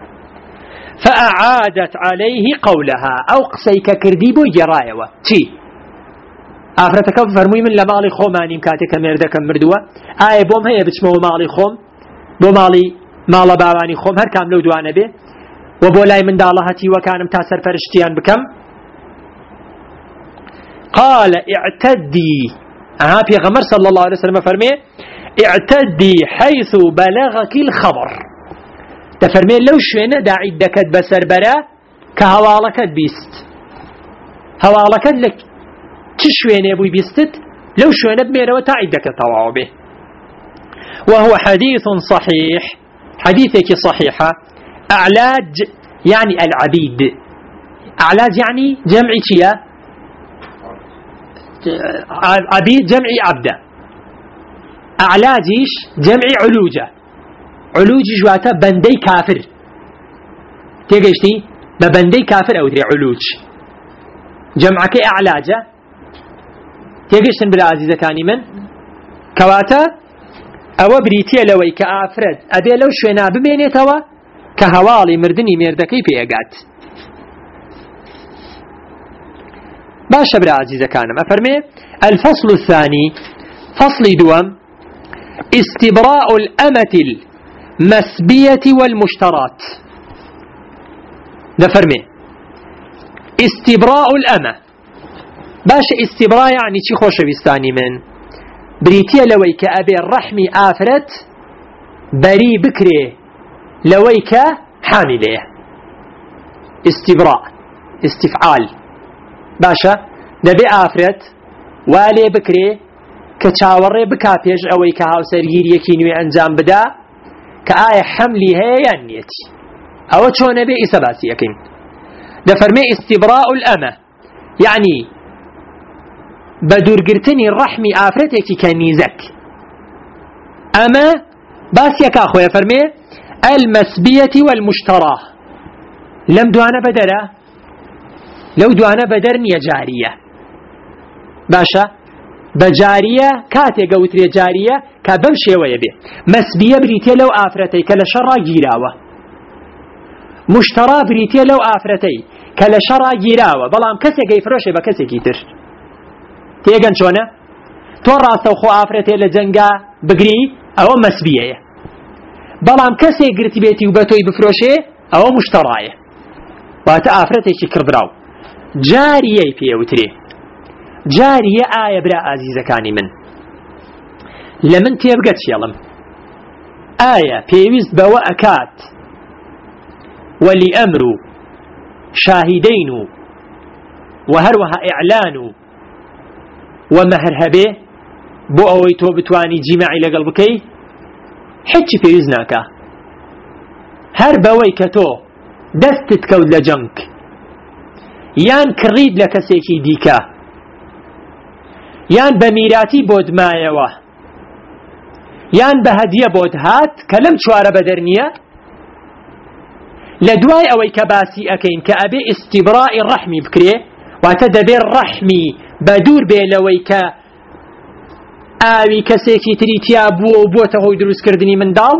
فأعادت عليه قولها أو قسەی کە کردی بۆ گێڕایەوە چی؟ ئافرەتەکە فەرمووی من لە ماڵی خۆمانیم کاتێک کە مێردەکەم مردووە ئایا بۆم هەیە بچمەوە ماڵی خۆم بۆ ماڵە باوانی خۆم هەر کام لەو دوانە بێ و بۆ لای منداڵە هەتیوەکانم تا سەرپەرشتیان بکەم. قال اعتدي پێغەمبەر صلی الله عليه وسلم فەرمێ اعتدي حيث بلغك الخبر دەفەرمێ لەو شوێنە داعید دەکەت بەسەربەرە کە هەواڵەکەت بیست. هەواڵەکەت لە چ شوێنێ بووی بیستت لەو شوێنە بمێرەوە تا عیدەکەت تەواو بێ. وهو حديث صحيح حديثك صحيحة. أعلاج يعني العبيد، أعلاج يعني جمع شيا عبيد جمع عبدة، أعلاجيش جمع علوجة، علوج جواتا بندي كافر تيجيشتي ببندي كافر أو دري علوج جمعك أعلاجة تيجيشتن بالعزيزة كاني من كواتا أو بريتيا لوي كأفرد أبي لو شوينا بميني توا كهوالي مردني ميردكي بيقات باشا برا عزيزة كانم أفرمي الفصل الثاني فصل دوام استبراء الأمة المسبية والمشترات. نفرمي استبراء الأمة باشا استبراء يعني چي خوش بستاني من بريتيا لوي كأبي الرحمي آفرت بري بكري لويك حامله استبراء استفعال باشا نبي آفرت والي بكري كتشاوري بكا بيج اوي كهاو سرگير يكينوي انجام بدا كآية حملي هي نيتي او چو نبي إساباسي يكين دفرمي استبراء الأمة يعني بدورگرتنی ڕەحمی ئافرەتێکی کەنیزەک. ئەمە باسیەکە خۆیە فەرمێ المەسبیەتی والمشتەڕا. لەم دوانە بەدەرە، لەو دوانە بەدەر نییە جاریە. باشە بە جاریە کاتێک گەوترێ جاریە کە بەم شێوەیە بێ. مەسبیە بریتێ لەو ئافرەتەی کە لە شەڕا گیراوە، مشتەڕا بریتێ لەو ئافرەتەی کە لە شەڕا گیراوە بەڵام کەسێکی فرۆشێ بە کەسێکی تر. تێگەن چۆنە؟ تۆ ڕاستەوخۆ ئافرەتێ لە جەنگا بگری ئەوە مەسبیەیە، بەڵام کەسێک گرتی بێتی و بە تۆی بفرۆشێ ئەوە مشتەڕایە، واتە ئافرەتێکی کڕدراو. جاریەی پێوترێ. جاریە ئایا برا ئازیزەکانی من لە من تێبگەت شێڵم ئایا پێویست بەوە ئەکات وەلی ئەمر و شاهیدەین و هەروەها ئیعلان و مەهر هەبێ بۆ ئەوەی تۆ بتوانی جیماعی لەگەڵ بکەی؟ هیچی پێویست ناکە. هەر بەوەی کە تۆ دەستت کەوت لە جەنگ یان کڕید لە کەسێکی دیکە یان بە میراتی بۆت مایەوە یان بە هەدیە بۆت هات کە لەم چوارە بەدەر نییە، لە دوای ئەوەی کە باسی ئەکەین کە ئەبێ ئیستیبڕائی ڕەحمی بکرێ، واتە دەبێت ڕەحمی بە دوور بێ لەوەی کە ئاوی کەسێکی تری تیا بووە و بۆتە هۆی دروستکردنی منداڵ،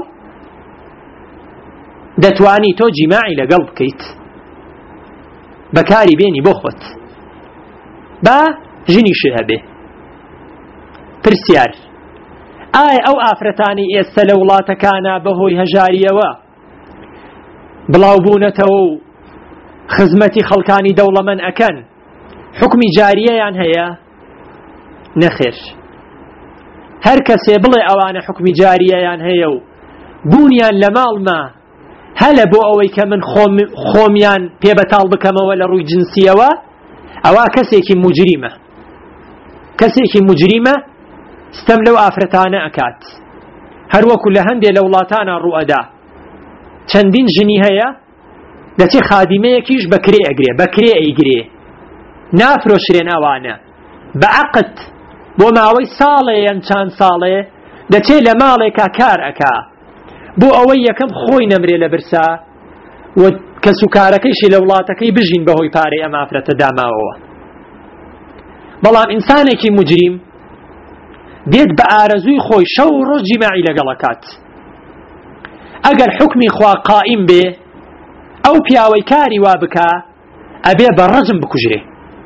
دەتوانی تۆ جیماعی لەگەڵ بکەیت بەکاری بێنی بۆ خۆت با ژنیشی هەبێ. پرسیار ئایا ئەو ئافرەتانی ئێستا لە وڵاتەکانە بەهۆی هەژاریەوە بڵاوبوونەتەوە و خزمەتی خەڵکانی دەوڵەمەند ئەکەن حکمی جاریەیان هەیە؟ نەخێر. هەر کەسێ بڵێ ئەوانە حکمی جاریەیان هەیە و بوونیان لە ماڵما هەلە بۆ ئەوەی کە من خۆمیان پێبەتاڵ بکەمەوە لە ڕووی جنسیەوە، ئەوە کەسێکی موجریمە. کەسێکی موجریمە ستەم لەو ئافرەتانە ئەکات. هەروەکو لە هەندێک لە وڵاتانە ڕوئەدا چەندین ژنی هەیە دەچێ خادیمەیەکیش بەکرێ ئەگرێ، بەکرێ ئەیگرێ، نافرۆشرێن ئەوانە بە عەقد بۆ ماوەی ساڵێ یان چەند ساڵێ دەچێ لە ماڵێکا کار ئەکا بۆ ئەوەی یەکەم خۆی نەمرێ لە برسا و کەسوکارەکەیشی لە وڵاتەکەی بژین بەهۆی پارەی ئەم ئافرەتە داماوەوە. بەڵام ئینسانێکی موجریم دێت بە ئارەزووی خۆی شەو و ڕۆژ جیماعی لەگەڵەکات. ئەگەر حکمی خوا قائیم بێ ئەو پیاوەی کاری وا بکا ئەبێ بە ڕەجم بکوژرێ.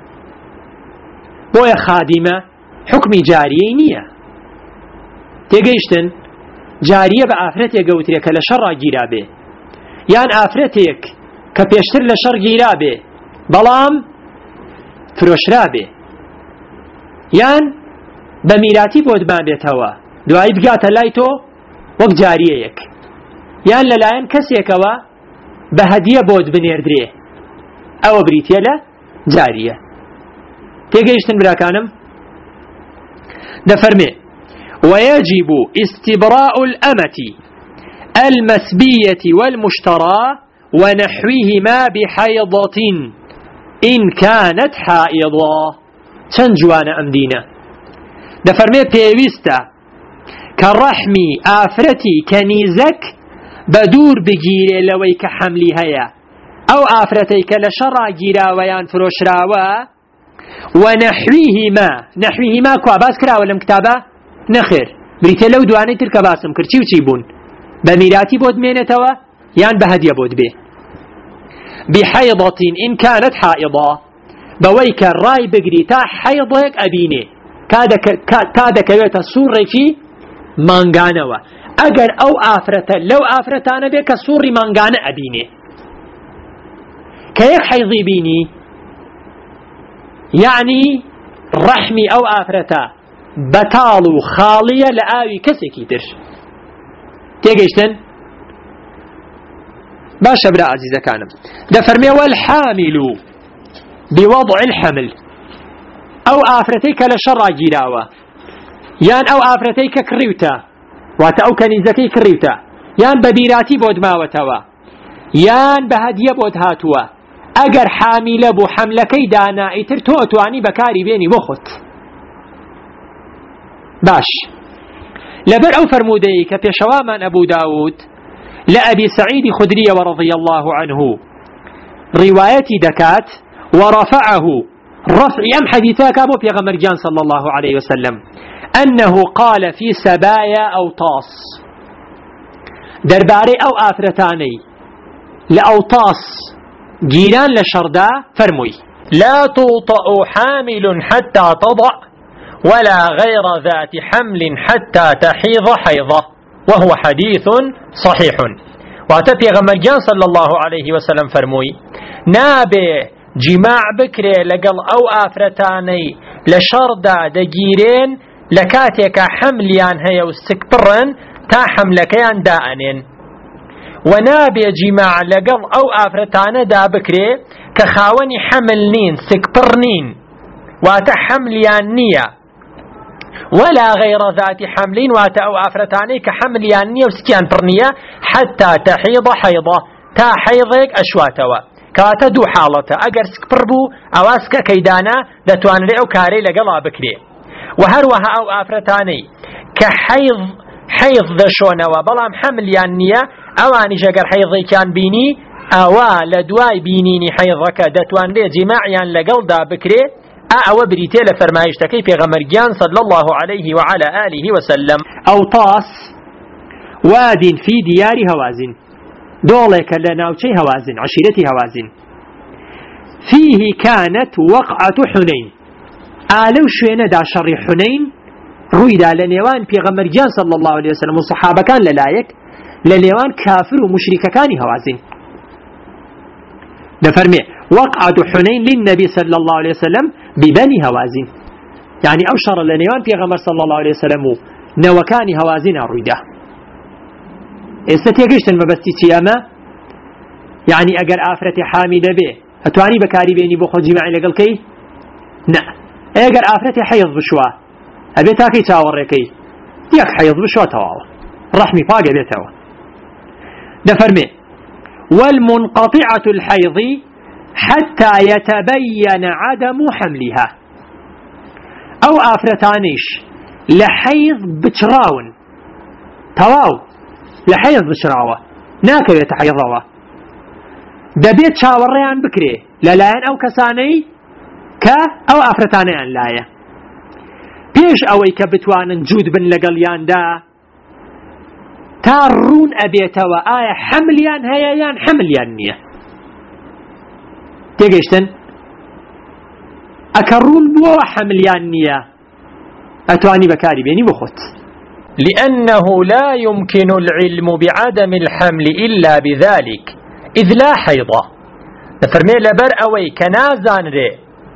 بۆیە خادیمە حکمی جاریەی نییە. تێگەیشتن؟ جاریە بە ئافرەتێک گەوترێ کە لە شەڕا گیرا بێ یان ئافرەتێک کە پێشتر لە شەڕ گیرا بێ بەڵام فرۆشرا بێ یان بە میراتی بۆ دمان بێتەوە دوایی بگاتە لای تۆ وەک جاریەیەک، یان لەلایەن کەسێکەوە بە هەدیە بۆت بنێردرێ، ئەوە بریتیە لە جاریە. تێگەیشتن براکانم؟ دەفەرمێ ويجب استبراء الأمة المسبية والمشترى ونحوهما بحيضة إن كانت حائضة. چەند جوانە ئەم دینە. دەفەرمێ پێویستە کە ڕەحمی ئافرەتی کەنیزەک بە دوور بگیرێ لەوەی کە حەملی هەیە، ئەو ئافرەتەی کە لە شەڕا گیراوەیان فرۆشراوە ونحوهما. نحوهما کوا باس کراوە لەم کتابە؟ نەخێر، بریتێ لەو دوانەی تر کە باسم کرد چی و چی بوون؟ بە میراتی بۆت مێنێتەوە یان بە هەدیە بۆت بێ. بحەیضەتین ئین کانت حائضە، بەوەی کە ڕای بگری تا حەیضێک ئەبینێ تا دەکەوێتە سوڕێکی مانگانەوە. ئەگەر ئەو ئافرەتە لەو ئافرەتانە بێ کە سوڕی مانگانە ئەبینێ، کە یەک حەیضی بینی یعنی ڕەحمی ئەو ئافرەتە بەتاڵ و خاڵیە لە ئاوی کەسێکی تر. تێگەیشتن؟ باشە برا عزیزەکانم، دەفەرمێ والحامل بوضع الحمل، ئەو ئافرەتەی کە لە شەڕا گیراوە یان ئەو ئافرەتەی کە کڕیوتە واتە ئەو کەنیزەکەی کڕیوتە یان بە بیراتی بۆ دماوەتەوە یان بە هەدیە بۆت هاتووە، ئەگەر حامیلە بوو حەملەکەی دانا ئیتر تۆ ئەتوانی بەکاری بێنی بۆ خۆت. باش لبر أو فرمودي كبيشوامان أبو داود لأبي سعيد خدري ورضي الله عنه روايتي دكات ورفعه رفع أم حديثاك أبو بيغمرجان صلى الله عليه وسلم أنه قال في سبايا أو طاس درباري أو آفرتاني لأوطاس جيران لشردا فرمي لا توطأ حامل حتى تضع ولا غير ذات حمل حتى تحيض حيضة وهو حديث صحيح واتبي غمرجان صلى الله عليه وسلم فرمي نابي جماع بكري لقل أو آفرتاني لشردا دجيرين لكاتيك حمليان هيا واستكبرن تا حملكيان دائنين ونابي جماع لقل أو آفرتانا دا بكري كخاوني حمل نين سكبرنين واتا حمليان نية ولا غير ذات حملين واتا أو آفرتاني كحمليان نية وسكيان برنية حتى تحيض حيضة تا حيضك أشواتوا كاتا دو حالة أجر سكبربو أواسك كيدانا دتوان لأو كاري لقلا بكري وهروها أو آفرتاني حيض دشونوا بلام حمليان نية اواني جگر حيضي كان بيني اوا لدواي بينيني حيضك دتوان لي جماعيان لقل دا بكري او بريتي لفرمايشتكي في غمرجان صلى الله عليه وعلى آله وسلم او طاس واد في ديار هوازن دولك لناوشي هوازن عشيرتي هوازن فيه كانت وقعة حنين آلو شوينة دا شر حنين رويدا لنيوان في غمرجان صلى الله عليه وسلم وصحابة كان للايك لليوان كافر ومشرك كان هوازن نفرمي وقعة حنين للنبي صلى الله عليه وسلم ببني هوازن يعني أوشر لليوان في غمر صلى الله عليه وسلم نوكان هوازن الرده استيقشت المبستي تياما يعني أجر آفرة حامي دبي أتواني بكاري بيني بخو جماعي لقل كي نا أجر آفرة حيض بشوا أبي تاكي تاوريكي يك حيض بشوا تواوا رحمي فاقة بيتوا دفرمي والمنقطعة الحيض حتى يتبين عدم حملها أو آفرتانيش لحيض بتراون تواو لحيض بشراوة ناكو يتحيضوا دبيت شاوريان بكري للاين أو كساني أو أفرتانيان لايا بيش أوي كبتوان جود بن لقليان دا تارون أبيتوا آية حمليان هيايان حمليان نية تيجيشتن أكرون بوا حمليان نية أتواني بكاري بيني بخوت لأنه لا يمكن العلم بعدم الحمل إلا بذلك إذ لا حيضة نفرمي لبر أوي كنازان ري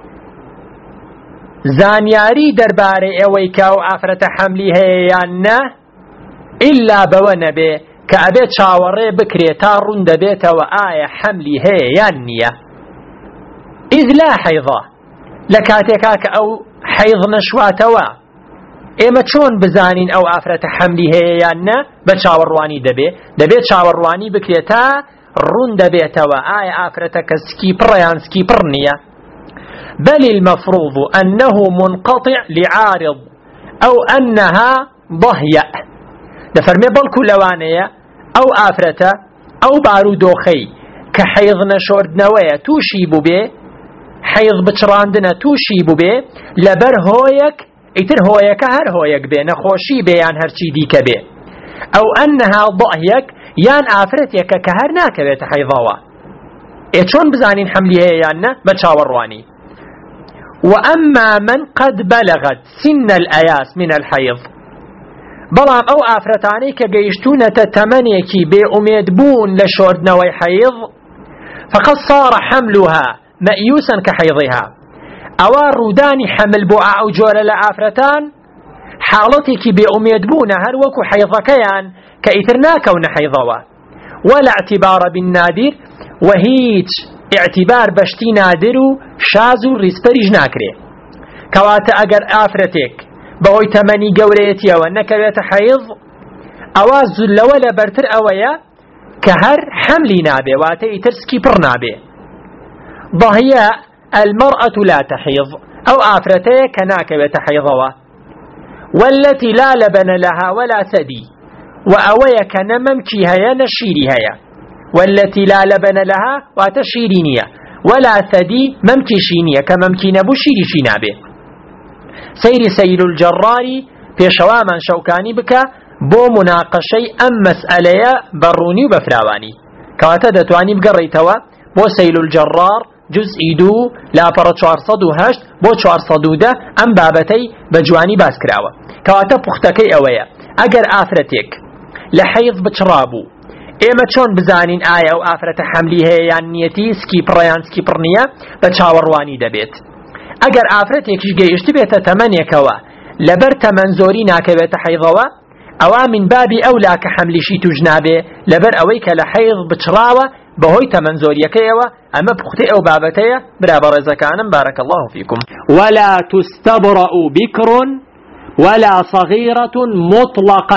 زانياري درباري أوي كاو أفرة حملي هيانا إلا بونبي كأبيت شاوري بكري تارون دبيت وآية حملي هيانية إذ لا حيضة لكاتيكاك أو حيض نشواتوا ئێمە چۆن بزانین ئەو ئافرەتە حەملی هەیە یان نە بە چاوەڕوانی دەبێت چاوەڕوانی بکرێتە ڕوون دەبێتەوە ئایا ئافرەتەکە سکیپڕ یان سکیپڕ نییە بل المفروض أنه منقطع لعارض أو أنها ضهيأ دەفەرمێ بەڵکو لەوانەیە ئەو ئافرەتە ئەو بارودۆخەی کە حەیض نەشۆردنەوەیە تووشی بووبێ حەیض بچڕاندنە تووشی بووبێ لەبەر هۆیەک ئیتر هۆیەکە هەر هۆیەک بێ نەخۆشی بێ یان هەرچی دیکە بێ ئەو ئەنەها ضەهیەک یان ئافرەتێکە کە هەر ناکەوێتە حەیضەوە چۆن بزانین حەملی هەیە یان نە بە چاوەڕوانی وأما من قد بلغت سن الأياس من الحيض بەڵام ئەو ئافرەتانەی کە گەیشتوونەتە تەمەنێکی بێ ئومێد بوون لە شۆردنەوەی حەیض فقد صار حملها مأيوسا كحيضها ئەوە ڕوودانی حەمل بۆ ئەو جۆرە لە ئافرەتان حاڵەتێکی بێ ئومێد بوونە هەر وەکو حەیضەکەیان کە ئیتر ناکەونە حەیضەوە ولا اعتبار بالنادر وهیچ اعتبار بەشتی نادر و شاز و ڕیسپەریش ناکرێ کەواتە ئەگەر ئافرەتێک بەهۆی تەمەنی گەورەیەتیەوە نەکەوێتە حەیض ئەوە لەوە لە بەرتر ئەوەیە کە هەر حەملی نابێ واتە ئیتر سکیپڕ نابێ ضەهیە المرأة لا تحيض أو آفرتي كناك بتحيضوا والتي لا لبن لها ولا ثدي وأويك نممكي هيا نشيري هيا والتي لا لبن لها واتشيرينية ولا ثدي ممكي شينية كممكي نبو شيري شينابه سيل الجراري بيشوا من شوكاني بك بو مناقشي أم مسألة بروني وبفراواني كواتا دتواني بقريتوا بو سيل الجرار جزء دو لا پر 408 بو 410 أم بابتي بجواني باسكراوة كواتا پختكي اويا اگر آفرتك لحيض بچرابو ايما چون بزانين آية و آفرت حملي هي يعني نيتي سكيبر يان سكيبر نية بچاورواني دبيت اگر آفرتك جيشت بيت تمنيكوا لبر تمنزوري ناكبت حيضوا او من بابي اولا كحملي شيتو جنابه لبر اويك لحيض بچراوة بهوي تمنزوريكيوا اما بختي او بابتيه برابر زكانم بارك الله فيكم ولا تستبرأ بكر ولا صغيرة مطلقا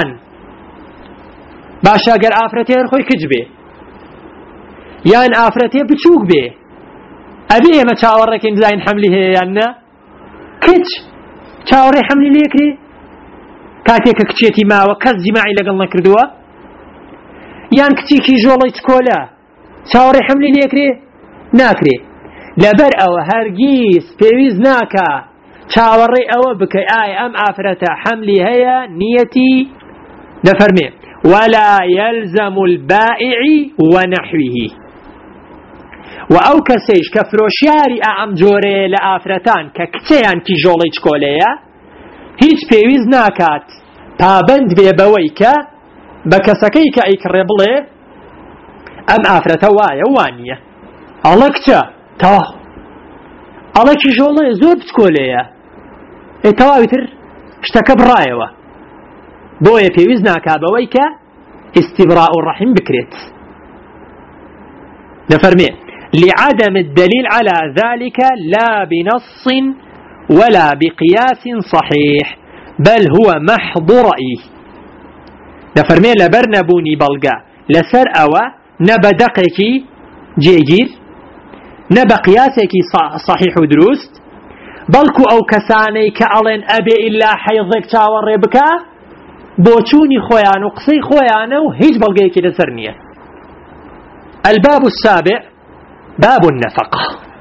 باشا قال آفرتي خوي كجبه يان آفرتي بتشوك به أبيه ما تشاورك إن زين حمله يانا كج تشاوري حملي ليكري كاتيك كتشيتي ما وكز جماعي لقلنا كردوا يان كتيكي جولي تكولا تشاوري حملي ليكري ناكري لبر أو هرقيس بيويز ناكا تشاوري أو بكي أم آفرتا حملي هيا نيتي نفرمي ولا يلزم البائع ونحوه وأو كسيش كفروشياري أعم جوري لآفرتان ككتيان كي جولي تكوليا هيج بيويز ناكات پابند بيبويك بكسكيك ايكربلي أم آفرتا وايا وانيا الله كتا توا الله كي جولي زور بتكوليا تواويتر اشتكب رايوه بويا بيويز ناكا بويك استبراء الرحم بكريت نفرمي لعدم الدليل على ذلك لا بنص ولا بقياس صحيح بل هو محض رأي نفرمي لبرنبوني بلغا لسر أوا نبدقكي جيجير نبقياسكي صحيح ودروست بلكو أو كساني كألين أبي إلا حيضك تاور بكا بوچوني خويان وقصي خويان وهيج بلغيكي لسرنية الباب السابع باب النفقة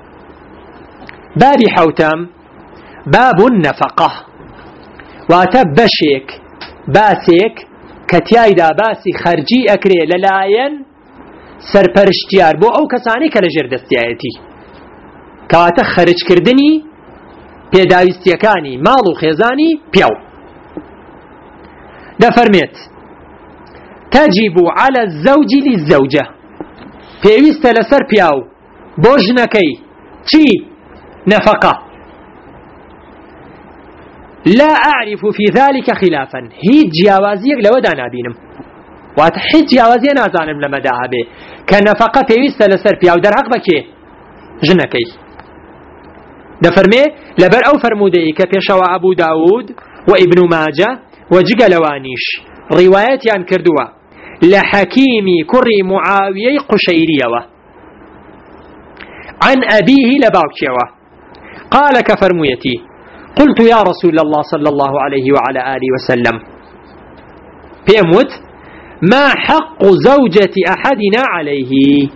بابي حوتم باب النفقة واتبشيك باسيك كتيايدا باسي خرجي أكري للاين سرپرشتيار بو أو كساني كالجر دستيايتي كواتا خرج كردني بيداويستيكاني مالو خيزاني بيو دفرميت تجب على الزوج للزوجة بيويست لسر بياو بوجنكي تي نفقة لا أعرف في ذلك خلافا هي جياوازيك لو دانا بينم واتحيد جياوازي نازانم لما داها به كنفقة بيويست لسر بياو در حق بكي جنكي دفرمي لبر أو فرمودي كبيشوا أبو داود وابن ماجه وجقلوانيش روايات عن كردوا لحكيمي كري معاوية قشيريوة عن أبيه لباوكيوة قال كفرميتي قلت يا رسول الله صلى الله عليه وعلى آله وسلم بيموت ما حق زوجة أحدنا عليه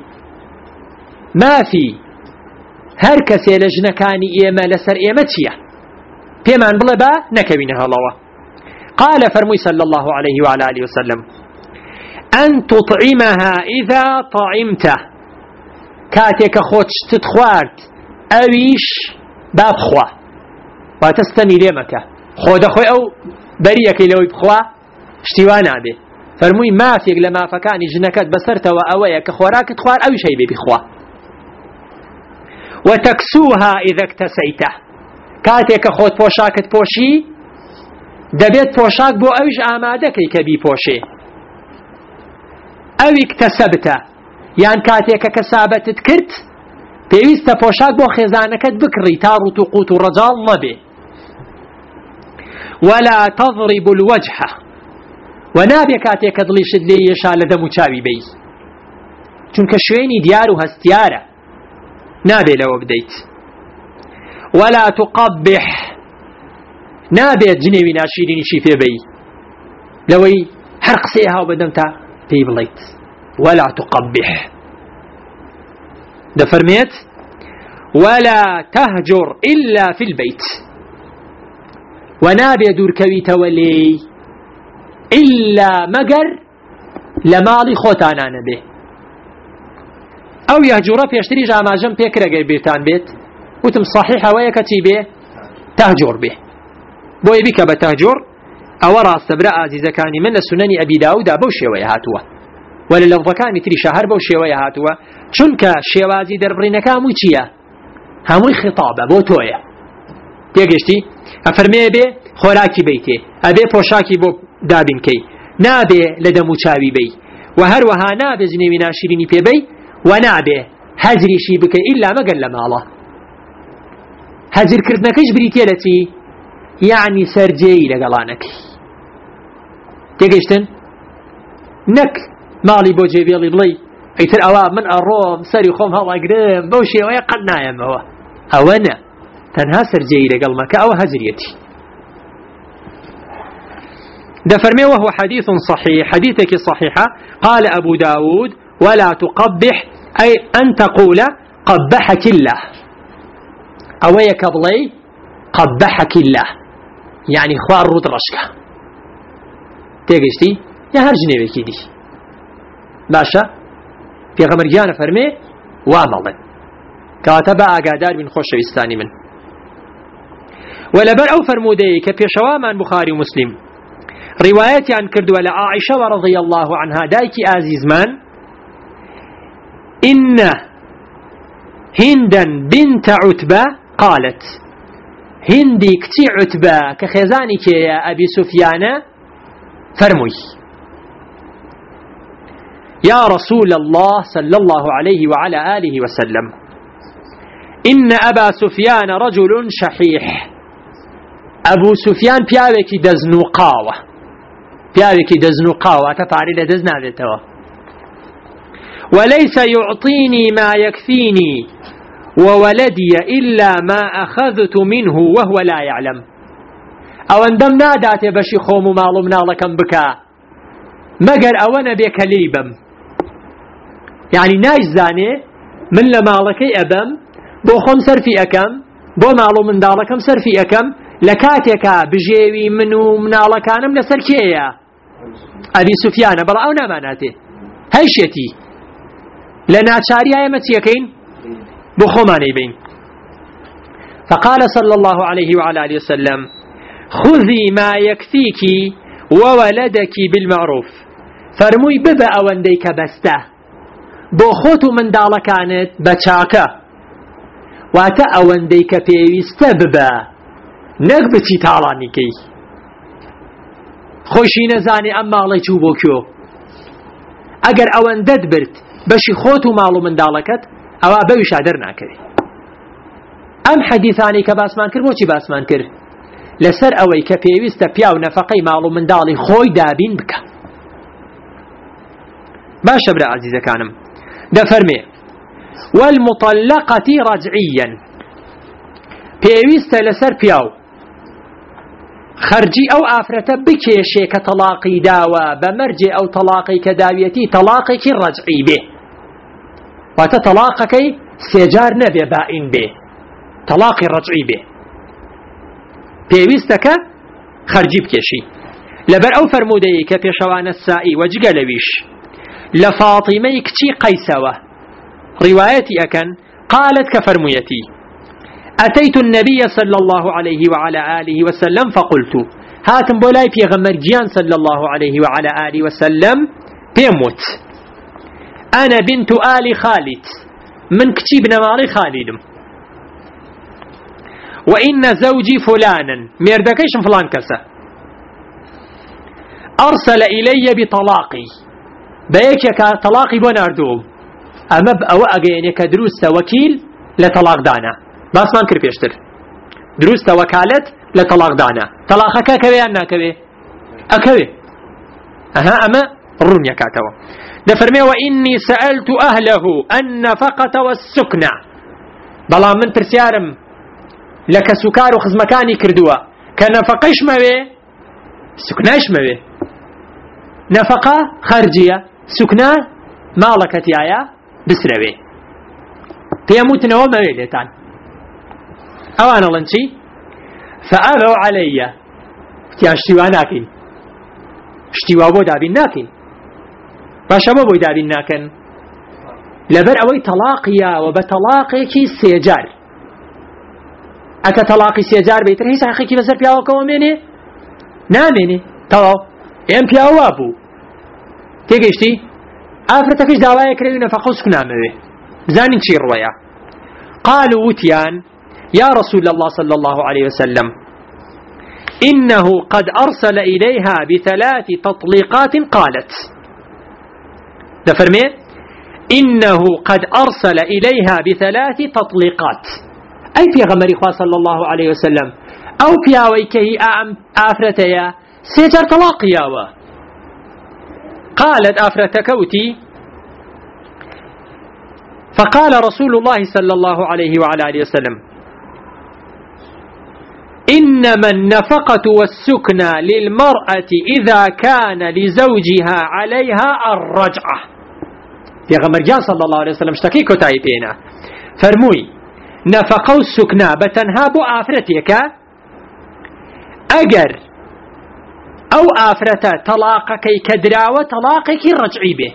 ما في هركسي لجنكاني إيما لسر إيمتيا بيمان بلبا نكبينها الله قال فرمي صلى الله عليه وعلى آله وسلم أن تطعمها إذا طعمته كاتيك خوتش تتخوارت أويش باب خوا وتستني ليمك خود أخوي أو بريك لو يبخوا اشتوانا به فرمي ما فيك لما فكاني جنكات بسرت وأويك خوراك تخوار أو شيء ببخوا وتكسوها إذا اكتسيته كاتيك خود بوشاكت بوشي دەبێت پۆشاک بۆ ئەویش ئامادەکەی کە بیپۆشێ ئەو اکتەسەبتە یان کاتێکە کەسابەتت کرد پێویستە پۆشاک بۆ خێزانەکەت بکڕی تا ڕوت و قوت و ڕەجاڵ نەبێ ولا تضرب الوجه ونابێ کاتێکە دڵیشت لێ یێشا لە دەم و چاوی بەی چونکە شوێنی دیار و هەستیارە نابێ لەوە بدەیت ولا تقبح نابێت جنێوی ناشیرینیشی پێ بەی لەوەی هەر قسەی هاو بەدەمتا پێی بڵێیت ولا تقبح دەفەرمێت ولا تهجر إلا في البيت ونابێ دوورکەویتەوە لێی إلا مەگەر لە ماڵی خۆتانانە بێ ئەو یەهجوڕە پێشتریش ئاماژەم پێکرەگەی بێتان بێت وتم صحیح ئەوەیە کە چی بێ تهجر بێ بۆیە بیکە بە تهجر ئەوە ڕاستە برا ئازیزەکانی من لە سونەنی ئەبی داوودا بەو شێوەیە هاتووە وە لە لەفظەکانی تریشە هەر بەو شێوەیە هاتووە چونکە شێوازی دەربڕینەکە هەمووی چییە هەمووی خیتابە بۆ تۆیە تێگەشتی ئەفەرمێ بێ خۆراکی بیتێ ئەبێ پۆشاکی بۆ دابینکەی نابێ لە دەم و چاوی بی و هەروەها نابێ جنێوی ناشیرینی پێبەی و نابێ هەجریشی بکەی ئیلا مەگەر لە ماڵە هەجرکردنەکەیش بریتێ لە چی یعنی سەرجێی لەگەڵانەکەی تێگەشتن نەک ماڵی بۆ جێبێڵی بڵێ ئەیتر ئەوە من ئەڕۆم سەری خۆم هەڵاگرم بەو شێوەیە قەت نایەمەوە ئەوە نە تەنها سەرجێی لەگەڵ مەکە ئەوە هەجریەتی دفرمي وهو حديث صحيح حديثك صحيحة قال أبو داود ولا تقبح أي أن تقول قبحك الله أو يكبلي قبحك الله يعني خوار رود رشكة تيجيشتي يا هرجني بكيدي باشا في غمر جانا فرمي وامضي كاتب أقادار من خوش ويستاني من ولبر أو فرمودي كبيشوامان بخاري ومسلم روايتي عن كردوة لعائشة رضي الله عنها دايكي آزيزمان إن هندا بنت عتبة قالت هندي كتي عتبة كخزانك يا أبي سفيان فرمي يا رسول الله صلى الله عليه وعلى آله وسلم إن أبا سفيان رجل شحيح أبو سفيان بياوكي دزنو قاوة پیاوێکی دەزن و قاواتە پارەی لە دەست نابێتەوە وليس يعطيني ما يكفيني وولدي إلا ما أخذت منه وهو لا يعلم ئەوەندەم ناداتێ بەشی خۆم و ماڵ و مناڵەکەم بکە مەگەر ئەوە نەبێ کە لێی بم یعنی نایزانێ من لە ماڵەکەی ئەبەم بۆ خۆم سەرفی ئەەکەم بۆ ماڵ و منداڵەکەم سەرفی ئەەکەم لە کاتێکە بژێوی من و مناڵەکانم لەسەر کێیە ئەبی سوفیانە بەڵام ئەو ناماناتێ هەیشێتی لە ناچاری ئێمە چیەکەین بۆ خۆمانەی بین فقال صلى الله عليه وعلى آله وسلم خذي ما يكفيك وولدك بالمعروف فرمووی ببە ئەوەندەی کە بەستە بۆ خۆت و منداڵەکانت بە چاکە واتە ئەوەندەی کە پێویستە ببە نەک بچی تاڵانیکەی خۆشی نەزانێ ئەم ماڵی چوو بۆ کێ ئەگەر ئەوەندەت برد بەشی خۆت و ماڵ و منداڵەکەت ئەوە بەویشا دەرناکەوێت ئەم حەدیثانی کە باسمان کرد بۆچی باسمان کرد لەسەر ئەوەی کە پێویستە پیا و نەفەقەی ماڵ و منداڵی خۆی دابین بکە باشە برا عەزیزەکانم دەفەرمێ والمطلقة رجعيا پێویستە لەسەر پیاو خەرجی ئەو ئافرەتە بکێشێ کە تەلاقی داوە بە مەرجێ ئەو تەلاقی کە داویەتی تەلاقێکی ڕەجعی بێ واتە تەلاقەکەی سێجار نەبێ بائین بێ تەلاقی ڕەجعی بێ پێویستە کە خەرجی بکێشی لەبەر ئەو فەرمودەیە کە پێشەوانە سائی وەجگە لەویش لە فاتیمەی کچی قەیسەوە ڕیوایەتی ئەکەن قالت کە فەرموویەتی أتيت النبي صلى الله عليه وعلى آله وسلم فقلت هاتم بولاي بيغمر جيان صلى الله عليه وعلى آله وسلم بيموت أنا بنت آل خالد من كتيب نمالي خالد وإن زوجي فلانا ميردكيش فلان كسا أرسل إلي بطلاقي بيكيك طلاقي بناردوم أما بأو أجينك دروس وكيل لطلاق دانا باسمان کرد پێشتر دروستە وەکالەت لە تەلاق دانا تەلاقەکە ئەکەوێ یان ناکەوێ ئەکەوێ ئەمە ڕوونیە کاتەوە دەفەرمێ وإني سألت أهله النفقة والسكنة بەڵام من پرسیارم لە کەسوکار و خزمەکانی کردووە كنفقيش موي سكناش موي نفقة خارجية سكنا مالكتي آيا بسروي تيموتنا وموي ليتان أوانا لنشي فأبوا علي اشتوا ناكين اشتوا بو دابين ناكين باشا بو دابين ناكن لبر اوي طلاقيا وبطلاقيكي سيجار اكا طلاقي سيجار بيتر هي ساخيكي بسر بياو كوميني ناميني طواو ام بياو ابو تيجيشتي افرتكش داوايا كريو نفقوسك ناموي بزانين شي الرواية قالوا وتيان يا رسول الله صلى الله عليه وسلم إنه قد أرسل إليها ب3 تطليقات قالت دفرمي إنه قد أرسل إليها ب3 تطليقات أي في غمر إخوة صلى الله عليه وسلم أو بياويكه آفرتيا سيجر طلاقياوا قالت آفرتكوتي فقال رسول الله صلى الله عليه وعلى آله وسلم إنما النفقة والسكنى للمرأة إذا كان لزوجها عليها الرجعة يا غمرجان صلى الله عليه وسلم اشتكيكو تايبينا فرموي نفقة والسكنى بتنهاب آفرتك أجر أو آفرتا طلاقك كدراوة طلاقك رجعي به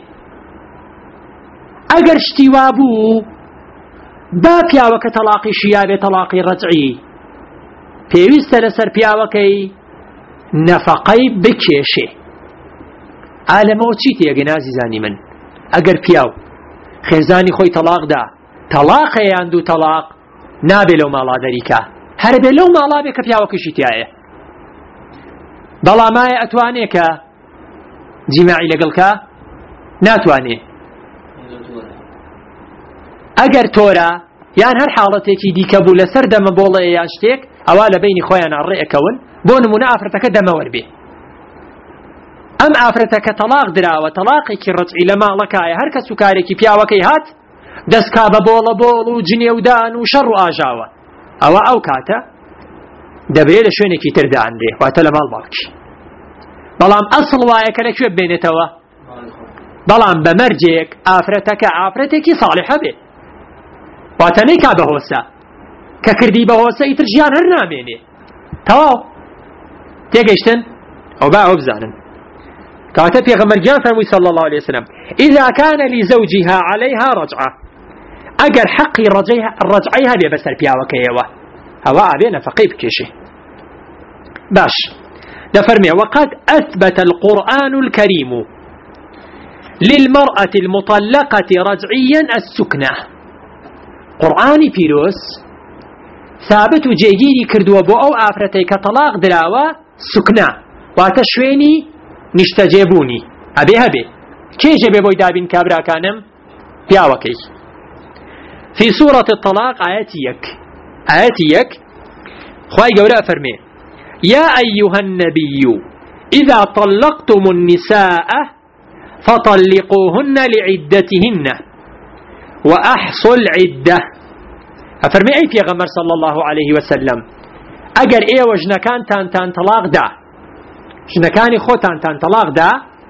أجر اشتوابو بابيا وكطلاقي شيابي طلاقي رجعي پێویستە لەسەر پیاوەکەی نەفەقەی بکێشێ ئالەمەوە چی تێگەن ئازیزانی من ئەگەر پیاو خێزانی خۆی تەلاقدا تەلاقە یان دوو تەلاق نابێ لەو ماڵا دەریکا هەر بێ لەو ماڵا بێ کە پیاوەکەشی تایە بەڵامایە ئەتوانێ کە جیماعی لەگەڵکە ناتوانێ ئەگەر تۆرە یان هەر حاڵەتێکی دیکە بوو لەسەر دەمە بۆڵەیە یان شتێک ئەوا لە بینی خۆیان ڕێئەکەون بۆ نمونە ئافرەتەکە دەمەوەربێ ئەم ئافرەتەکە تەلاق دراوە تەلاقێکی ڕەجعی لە ماڵەکایە هەر کەس و کارێکی پیاوەکەی هات دەستکا بە بۆڵە بۆڵ و جنێودان و شەڕ و ئاژاوە ئەوە ئەو کاتە دەبێت لە شوێنێکی تردا ئەندێ واتە لە ماڵ باوکی بەڵام ئەسڵ وایە کە لەکوێ بێنێتەوە بەڵام بە مەرجێک ئافرەتەکە ئافرەتێکی ساڵحە بێ واتە نەیکا بەهۆسە کە کردی بەهۆسە ئیتر ژیان هەر نامێنێ تەواو تێگەیشتن ئەو با ئەو بزانن کاتە پێغەمبەرگیان فەرمووی صلی الله عليه وسلم إذا كان لزوجها عليها رجعة ئەگەر حەقی ڕەجعەی هەبێ بەسەر پیاوەکەیەوە ئەوە ئابێ نەفەقەی بکێشێ باش دەفەرمێ وقد أثبت القرآن الكريم للمرأة المطلقة رجعيا السكنة قرآنی پیرۆز ثابت و جێگیری کردووە بۆ ئەو ئافرەتەی کە تەلاق دراوە سوکنا واتە شوێنی نیشتەجێبوونی ئەبێ هەبێ کێژە بێ بۆی دابین کابراکانم پیاوەکەی في سورة الطلاق آياتي يك خواهي قولا فرمي يا أيها النبي إذا طلقتم النساء فطلقوهن لعدتهن وأحصوا العدة أفرمي أي في غمر صلى الله عليه وسلم أجر إيه وجنكان تان طلاق دا جنكاني خو تان طلاق دا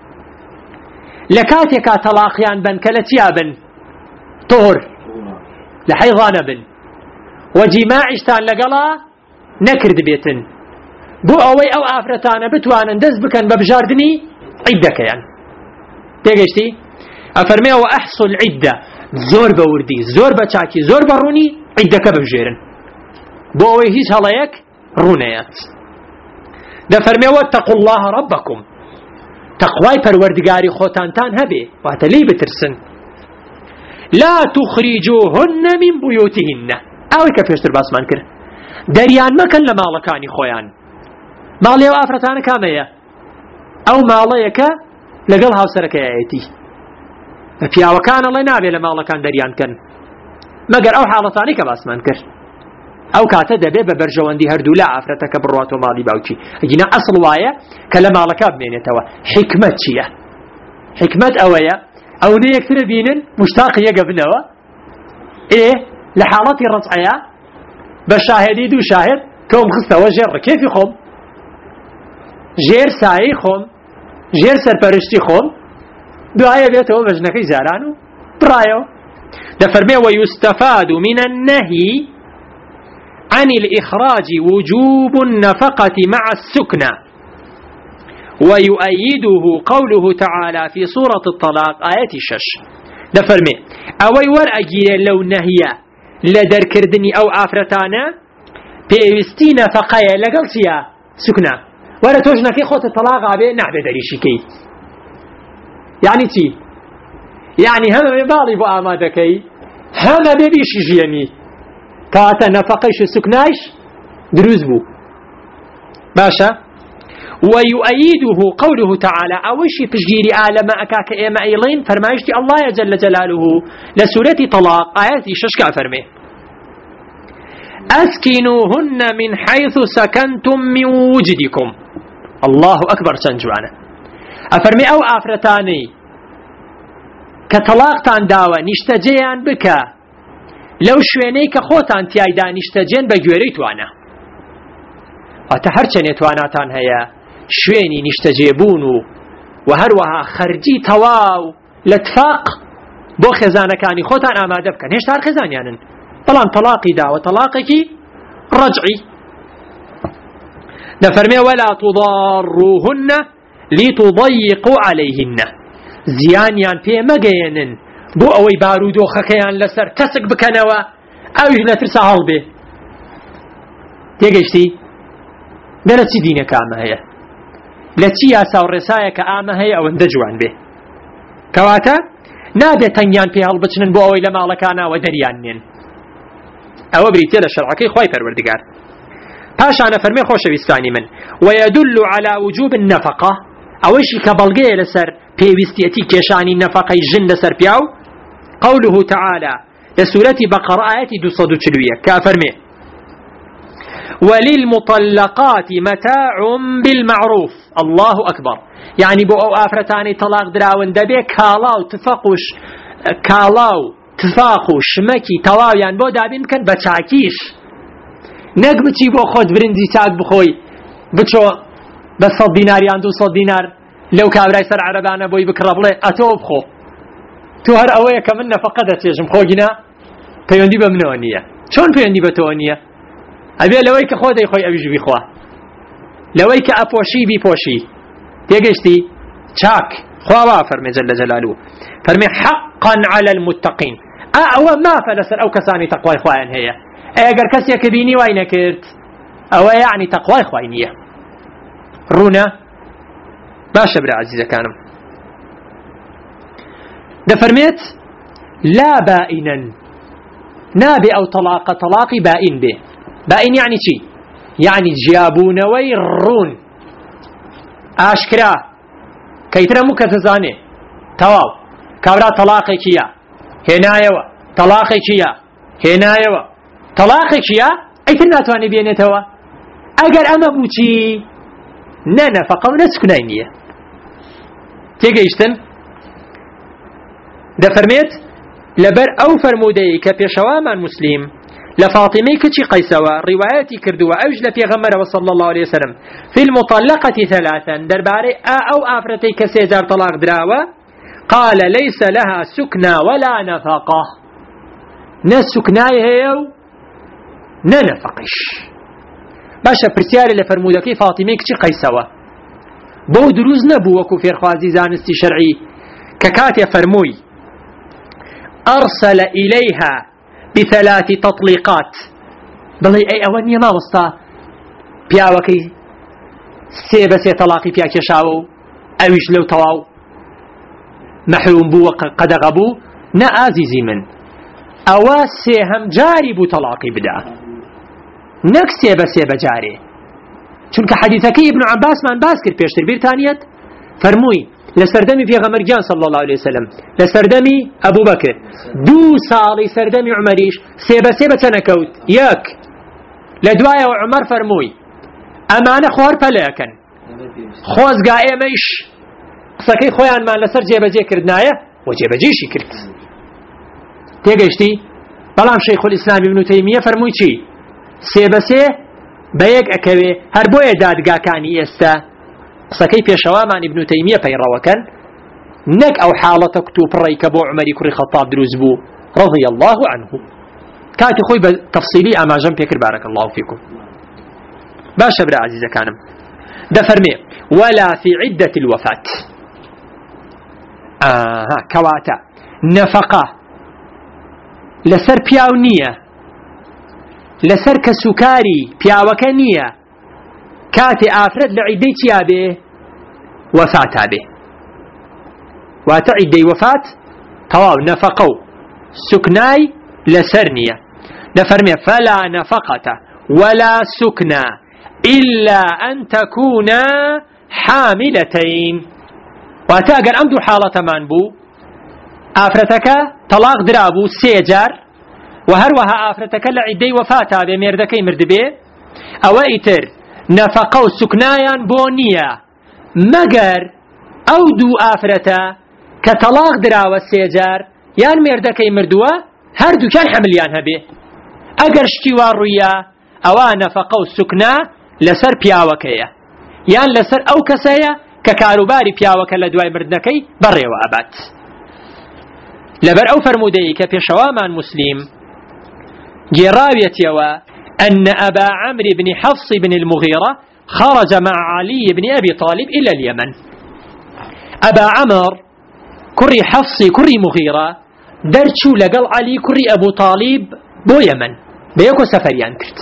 لكاتك طلاقيان بن كالتيابن طهر لحيضان بن وجماعشتان لقلا نكرد بيتن بو أوي أو آفرتان بتوان دز بكن ببجاردني عدك يعني تيجيشتي أفرمي وأحصوا العدة زور بوردي زور بچاكي زور بروني عدك ببجيرن بو أوي هيش هلايك رونيات ده فرمي واتقوا الله ربكم تقواي پروردگاري خوتانتان هبي واتلي بترسن لا تخرجوهن من بيوتهن اوي كفيشتر باسمان كر دريان مكان لمالكاني خويان مالي وافرتان كامية او ماليك لقل هاوسرك يا ايتي فيا وكان الله نابي لمالكان دريان كان مقر او حالتاني كباسمان كر او كاتا دبي ببرجواندي هردو لا افرتك برواتو مالي باوشي اجينا اصل وايا كلام على كاب مينتوا حكمت شيا حكمت اويا او نيكتر بينن مشتاق يقبنوا ايه لحالتي الرجعيه بشاهدي دو شاهد كوم خسته وجر كيف يخم ژێر سایەی خۆم ژێر سەرپەرشتی خۆم دوایە بێتەوە بە ژنەکەی زاران و بڕایەوە. دەفەرمێ ويستفاد من النهي عن الإخراج وجوب النفقة مع السكنى ويؤيده قوله تعالى في سورة الطلاق آية 6 دەفەرمێ ئەوەی وەرئەگیرێ لەو نەهیە لە دەرکردنی ئەو ئافرەتانە پێویستی نەفەقەیە لەگەڵ چیە؟ سوکنە. وەرە تۆ ژنەکەی خۆتە تەلاقا بێ نابێ دەریشیکەی. یعنی چی؟ یعنی هەمە بێ باڵی بۆ ئامادەکەی هەمە بێ بیشی ژیانی کاتە نەفەقەیش و سوکنایش دروست بوو. باشە؟ ويؤيده قوله تعالى أوشي تجيري آلم أكاك إيما أيلين فرمايشتي الله جل جلاله لسورة طلاق آياتي ششكا فرمي أسكنوهن من حيث سكنتم من وجدكم. الله أكبر سنجوانا أفرمي أو آفرتاني كطلاقتان داوة نشتجيان بكا لو شويني كخوتان تيايدا نشتجين بجوريتوانا أتهرچن يتواناتان هيا شوێنی نیشتەجێبوون و هەروەها خەرجی تەواو لەتفاق بۆ خێزانەکانی خۆتان ئامادە بکەن. هێشتا هەر خێزانیانن بەڵام تەلاقی داوە تەلاقێکی ڕەجعی. دەفەرمێ وەلا تضاڕوهن لتضيقوا عليهن زیانیان پێ مەگەێنن بۆ ئەوەی بارودۆخەکەیان لەسەر تەسک بکەنەوە ئەویش لە ترسا هەڵبێ. تێگەیشتی؟ دەرە چی دینەکە ئامە هەیە لە چی یاسا و ڕێسایە کە ئامە هەیە ئەوەندە جوان بێ کەواتە نابێت تەنگیان پێ هەڵبچنن بۆ ئەوەی لە ماڵەکانەوە دەریان نێن. ئەوە بریتە لە شەرعەکەی خوای پەروەردگار. پاشانە فەرمێ خۆشەویستانی من ويدل على وجوب النفقة ئەوەیشی کە بەڵگەیە لەسەر پێویستیەتی کێشانی نەفەقەی ژن لەسەر پیاو قوله تعالى لسورة بقرة آية 241 كافرمي وللمطلقات متاع بالمعروف. الله أكبر. يعني بو أو آفرتاني طلاق دراون دبي كالاو تفقوش كالاو تفاقوش مكي تواو يعني بو دابين كان بچاكيش نقبتي بو خود برندي تاك بخوي بچو بس 100 دينار يعني 200 دينار لو كابراي سر عربانا بوي بكربلي أتو بخو تو هر أويا كمن فقدت يجم خوجنا پيوندي بمنونية شون پيوندي بتونية أبي لويك خودي خوي أبي جبي خوا لويك أبوشي بيبوشي تيجستي شاك خوا فرمي جل جلاله فرمي حقا على المتقين أو ما فلسر أو كساني تقوى إخوان هي أجر كسي كبيني وين كرت أو يعني تقوى إخوانية رونا باشا برا عزيزة كانم ده فرميت لا بائنا نابي أو طلاقي بائن به. بائن يعني چی؟ يعني جیابونەوەی ڕوون ئاشکرا کەیترە مکەتەزانێ تەواو کابرا تەلاقێکیە هێنایەوە تەلاقێکیە هێنایەوە تەلاقێکیە ئەیتر ناتوانێ بێنێتەوە ئەگەر ئەمە بوو چی؟ نە نەفەقە و نەسکونای نییە. تێگەیشتن؟ دەفەرمێت لەبەر ئەو فەرموودەی کە پێشەوامان موسلیم لفاطمة كتشي قيسوا رواياتي كردوا أوج لبيغمر صلى الله عليه وسلم في المطلقة 3 درباري أو آفرتي كسيجار طلاق دراوة قال ليس لها سكنى ولا نفقة نسكناي هيو ننفقش. باشا برسياري لفرمودكي فاطمة كتشي قيسوا بو دروز نبو وكو في خوازي زانستي شرعي ككاتي فرموي أرسل إليها ب3 تطليقات بلي أي أولي ما وسطا بياوكي سيبسي طلاقي بياكي شاو أويش لو تواو محروم بو قدغبو نا آزيزي من أواسي هم جاري بو طلاقي بدا نك سيبسي بجاري چونك حديثك ابن عباس من باسكر بيشتر بيرتانيت فرموي لسردمي في غمرجان صلى الله عليه وسلم لسردمي أبو بكر 2 ساڵی سردمي عمريش سيبة تنكوت ياك لدوايا وعمر فرموي أمانة خوار فلاكن خوز قائمش قسكي خويان ما لسر جيبجي كردنايا وجيبجيشي كرد تيجيشتي بلام شيخ الإسلام ابن تيمية فرموي چي سيبة بيك أكوي هربوية دادقا كاني يستا قسەکەی پێشەوامان ئیبن تەیمیە پەیڕەوەکەن نەک ئەو حاڵەتە کتوپڕی کە بۆ عومەری کوڕی خەتاب دروست بوو رضي الله عنه كاتي خوي بتفصيلي أما جنب يكر بارك الله فيكم باشا برا عزيزة كانم ده فرمي ولا في عدة الوفاة كواتا نفقة لسر بياونية لسر كسكاري بياوكانية كاتي آفرد لعدي تيابه وفاة به واتعدي وفاة طواب نفقو سكناي لسرنية نفرمي فلا نفقة ولا سكنى إلا أن تكونا حاملتين واتاقر أمدو حالة منبو آفرتك طلاق درابو سيجار وهروها آفرتك لعدي وفاتا بمردكي مردبي أوائتر نفقو سكنايان بونية مگر أو دو آفرتا كطلاق دراو السيجار يان مردكي مردوه هردو كان حمليان هبه اگر شتيوان رويا اوان نفقو سكنا لسر بياوكيا يان لسر او كسايا ككاروباري بياوكا لدواي مردنكي بري وابات لبر او فرمودي كبيشوامان مسلم جراويتيوا ان ابا عمرو بن حفص بن المغيرة خرج مع علي بن ابي طالب الى اليمن ابا عمر كري حفصي كري مغيرة درچو لقل علي كري أبو طالب بو يمن بيكو سفريان كرت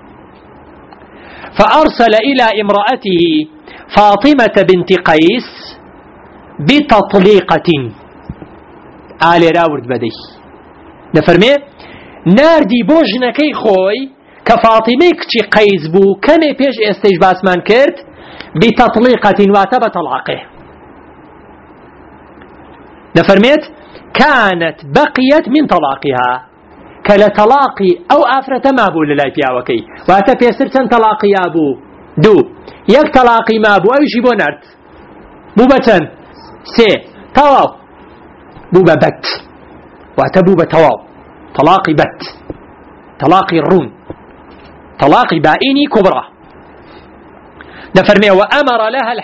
فأرسل إلى امرأته فاطمة بنت قيس بتطليقة آل راورد بدي نفرمي ناردي بوجنكي خوي كفاطمة كتي قيس بو كمي بيش استجباس من كرت بتطليقة واتب طلعقه نفرميت كانت بقيت من طلاقها كلا طلاقي أو آفرة ما بو للاي بياوكي واتا بيسرتن طلاقي أبو دو يك طلاقي ما بو أو يجيبو نرد بو بتن سي طواو بو ببت واتا بو بتواو طلاقي بت طلاقي الرون طلاقي بائني كبرى نفرمي وأمر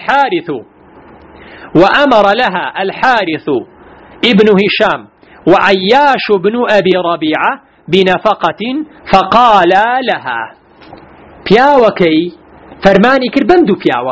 لها الحارث ابن هشام وعياش بن أبي ربيعة بنفقة فقال لها بياوكي فرماني كربندو بياوة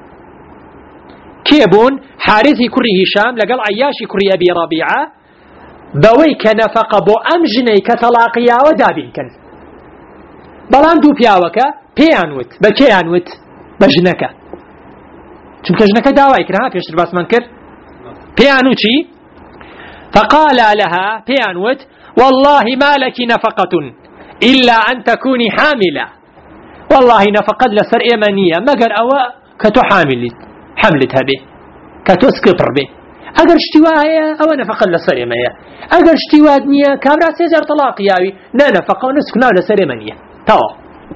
كيبون حارثي كري هشام لقال عياشي كري أبي ربيعة بويك نفقة بو أمجني كطلاقيا ودابينكن بلان دو بياوكا بيانوت بكيانوت بجنكا چونك جنكا داواي كرها فيش ترباس منكر بيانوتي فقال لها بيانوت والله ما لك نفقة إلا أن تكوني حاملة والله نفقد لسر إيمانية مقر أوا كتو حملتها به كتو سكبر به أقر اشتواها أو نفقد لسر إيمانية أقر اشتواد نية كامرا سيجر طلاقياوي نا نفقه نسكنا لسر إيمانية توا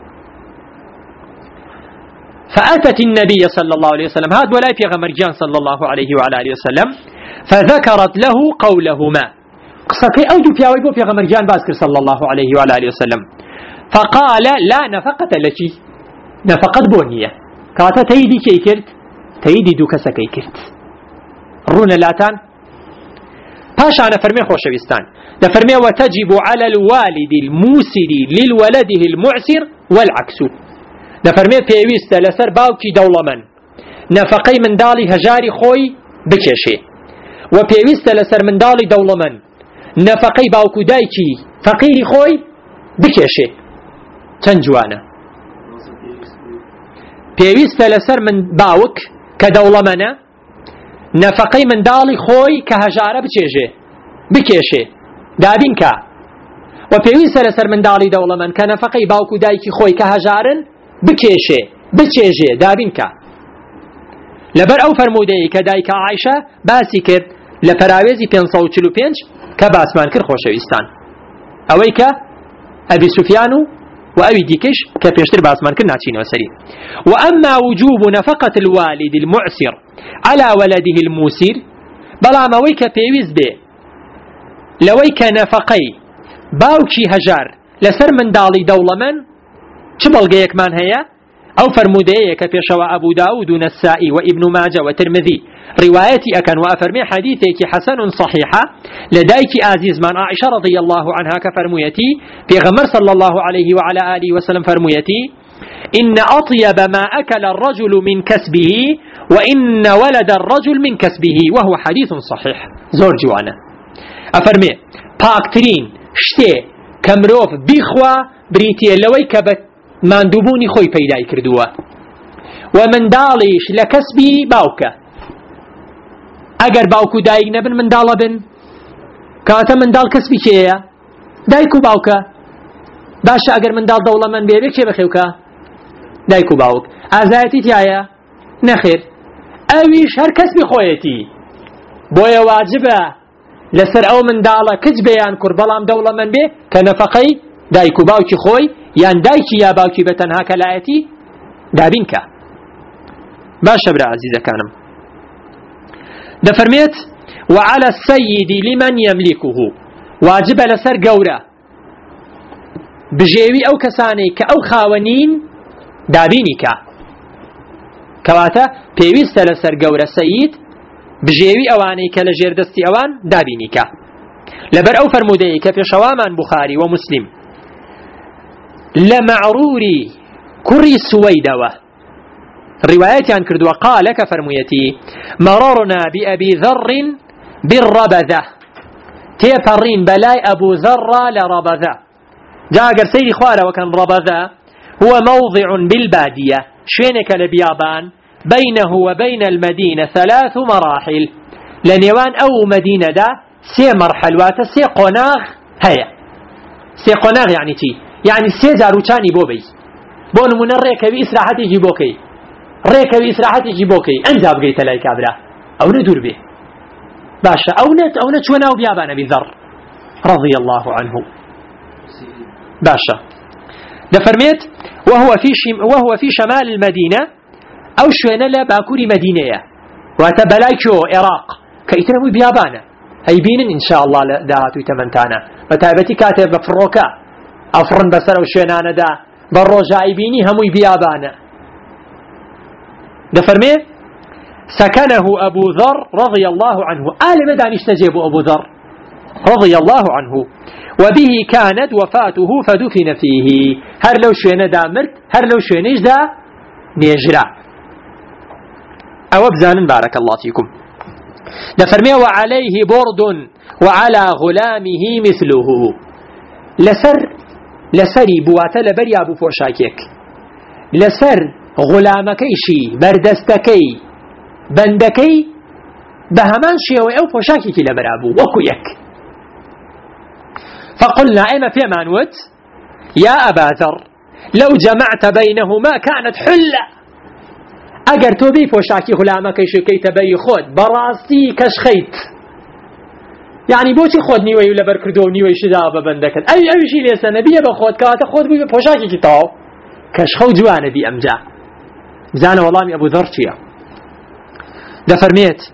فأتت النبي صلى الله عليه وسلم هذا ولا في غمرجان صلى الله عليه وعلى آله وسلم فذكرت له قولهما قصتي أوجو في أويبو في غمرجان باسكر صلى الله عليه وعلى آله وسلم فقال لا نفقة لك نفقة بونية كاتا تيدي كيكرت تيدي دوكسا كيكرت رونا لاتان باشا أنا فرمي خوشويستان نفرمي وتجب على الوالد الموسر للولده المعسر والعكس نفرمي بيويست لسر باوكي دولمن نفقي من دالي هجاري خوي بكيشي وبيويست لسر من دالي دولمن نفقي باوكو دايكي فقيري خوي بكيشي تنجوانا بيويست لسر من باوك كدولمنا نفقي من دالي خوي كهجارة بكيشي دابينكا وبيويست لسر من دالي دولمن كنفقي باوكو دايكي خوي كهجارن بچێژێ دابینکە لەبەر ئەو فەرموودەیە کە دایکە عایشە باسی کرد لە پەراوێزی 545 کە باسمان کرد خۆشەویستان ئەوەی کە ئەبی سوفیان و ئەوی دیکەش کە پێشتر باسمان کرد ناچینەوە سەری وأما وجوب نفقة الوالد المعسر على ولده الموسر بەڵام ئەوەی کە پێویست بێ لەوەی کە نەفەقەی باوکی هەژار لەسەر منداڵی دەوڵەمەند چ بەڵگەیەکمان هەیە أو فرمودية كبيشوا أبو داود والنسائي وابن ماجه وترمذي روايتي أكن وأفرمي حديثك حسن صحيحة لديك عزيز من عائشة رضي الله عنها كفرميتي في غمر صلى الله عليه وعلى آله وسلم فرميتي إن أطيب ما أكل الرجل من كسبه وإن ولد الرجل من كسبه وهو حديث صحيح زور جوانا أفرمي باكترين شتي كمروف بيخوا بريتي لوي كبت ماندوبوني خوي پیدای کردووە و منداڵیش لە کەسبی باوکە ئەگەر باوکو دایک نەبن منداڵە بن کاتە منداڵ کەسبی کێیە دایک و باوکە باشە ئەگەر منداڵ دەوڵەمەند بێ کێ بەخێوکە دایک و باوک ئازایەتی تایە نەخێر ئەویش هەر کەسبی خۆیەتی بۆیە واجبە لەسەر ئەو منداڵە کچ بێیان کوڕ بەڵام دەوڵەمەند بێ کە نەفەقەی دایک و باوکی خۆی یان دایکی یا باوکی بەتەنها کەلایەتی دابینکە باشە برا عەزیزەکانم دەفەرمێت وعلى السيد لمن يملكه واجبە لەسەر گەورە بژێوی ئەو کەسانەی کە ئەو خاوەنین دابینیکە کەواتە پێویستە لەسەر گەورە سەید بژێوی ئەوانەی کە لە ژێردەستی ئەوان دابینیکە لەبەر ئەو فەرمودەیە کە پێشەوامان بوخاری و مسلم لمعروري كري سويدوة روايات عن كردوة قال كفرميتي مررنا بأبي ذر بالربذة تيبرين بلاي أبو ذر لربذة جاء سيدي خوارة وكان ربذة هو موضع بالبادية شينك لبيابان بينه وبين المدينة 3 مراحل لنيوان أو مدينة دا 3 مرحل واتا 3 قناغ هيا 3 قناغ يعني تي يعني 3 زاروچانی بۆ بی بۆ نمونە ڕێکەوی ئیسراحەتێکی بۆکەی ڕێکەوی ئیسراحەتێکی بۆکەی ئەنجا بگەیتە لای کابرا ئەو نەدوور بێ باشە ئەو نەچوە ناو بیابانە ذەڕ رضي الله عنه باشە دەفەرمێت وهو في شمال المدينة أو شوێنە لە باکووری مدینەیە واتە بەلای کۆ عێراق کە ئیتر هەمووی بیابانە هەیبینن ئینشاء الله لە داهاتووی تەمەنتانە بەتایبەتی کاتێ بە فڕۆکە ئەفڕن بەسەر و شوێنانەدا بە ڕۆژایی بینی هەمووی بیابانە دەفەرمێ سكنه أبو ذر رضي الله عنه آل مدان استجيب أبو ذر رضي الله عنه وبه كانت وفاته فدفن فيه هر لو شوينه دا مرد هر لو شوينيش دا نيجرا أو بزان بارك الله فيكم دفرمي وعليه برد وعلى غلامه مثله لسري بواتا لبري أبو فوشاكيك لسر غلامكيشي بردستكي بندكي بهمان شيوي أو فوشاكيكي لبرابو وكو يك فقلنا أين في مانوت يا أبا ذر لو جمعت بينهما كانت حلة أجر توبي فوشاكي غلامكيشي كي تبي خود براسي كشخيت يعني بوشي خود نيوي ولا بركردو نيوي شداب بندكت أي شيء ليس نبيه بخود كاته خود بي فوشاكي كتاو كشخو جوانه بي أمجا زانا والله أبو ذر فيها دفرميت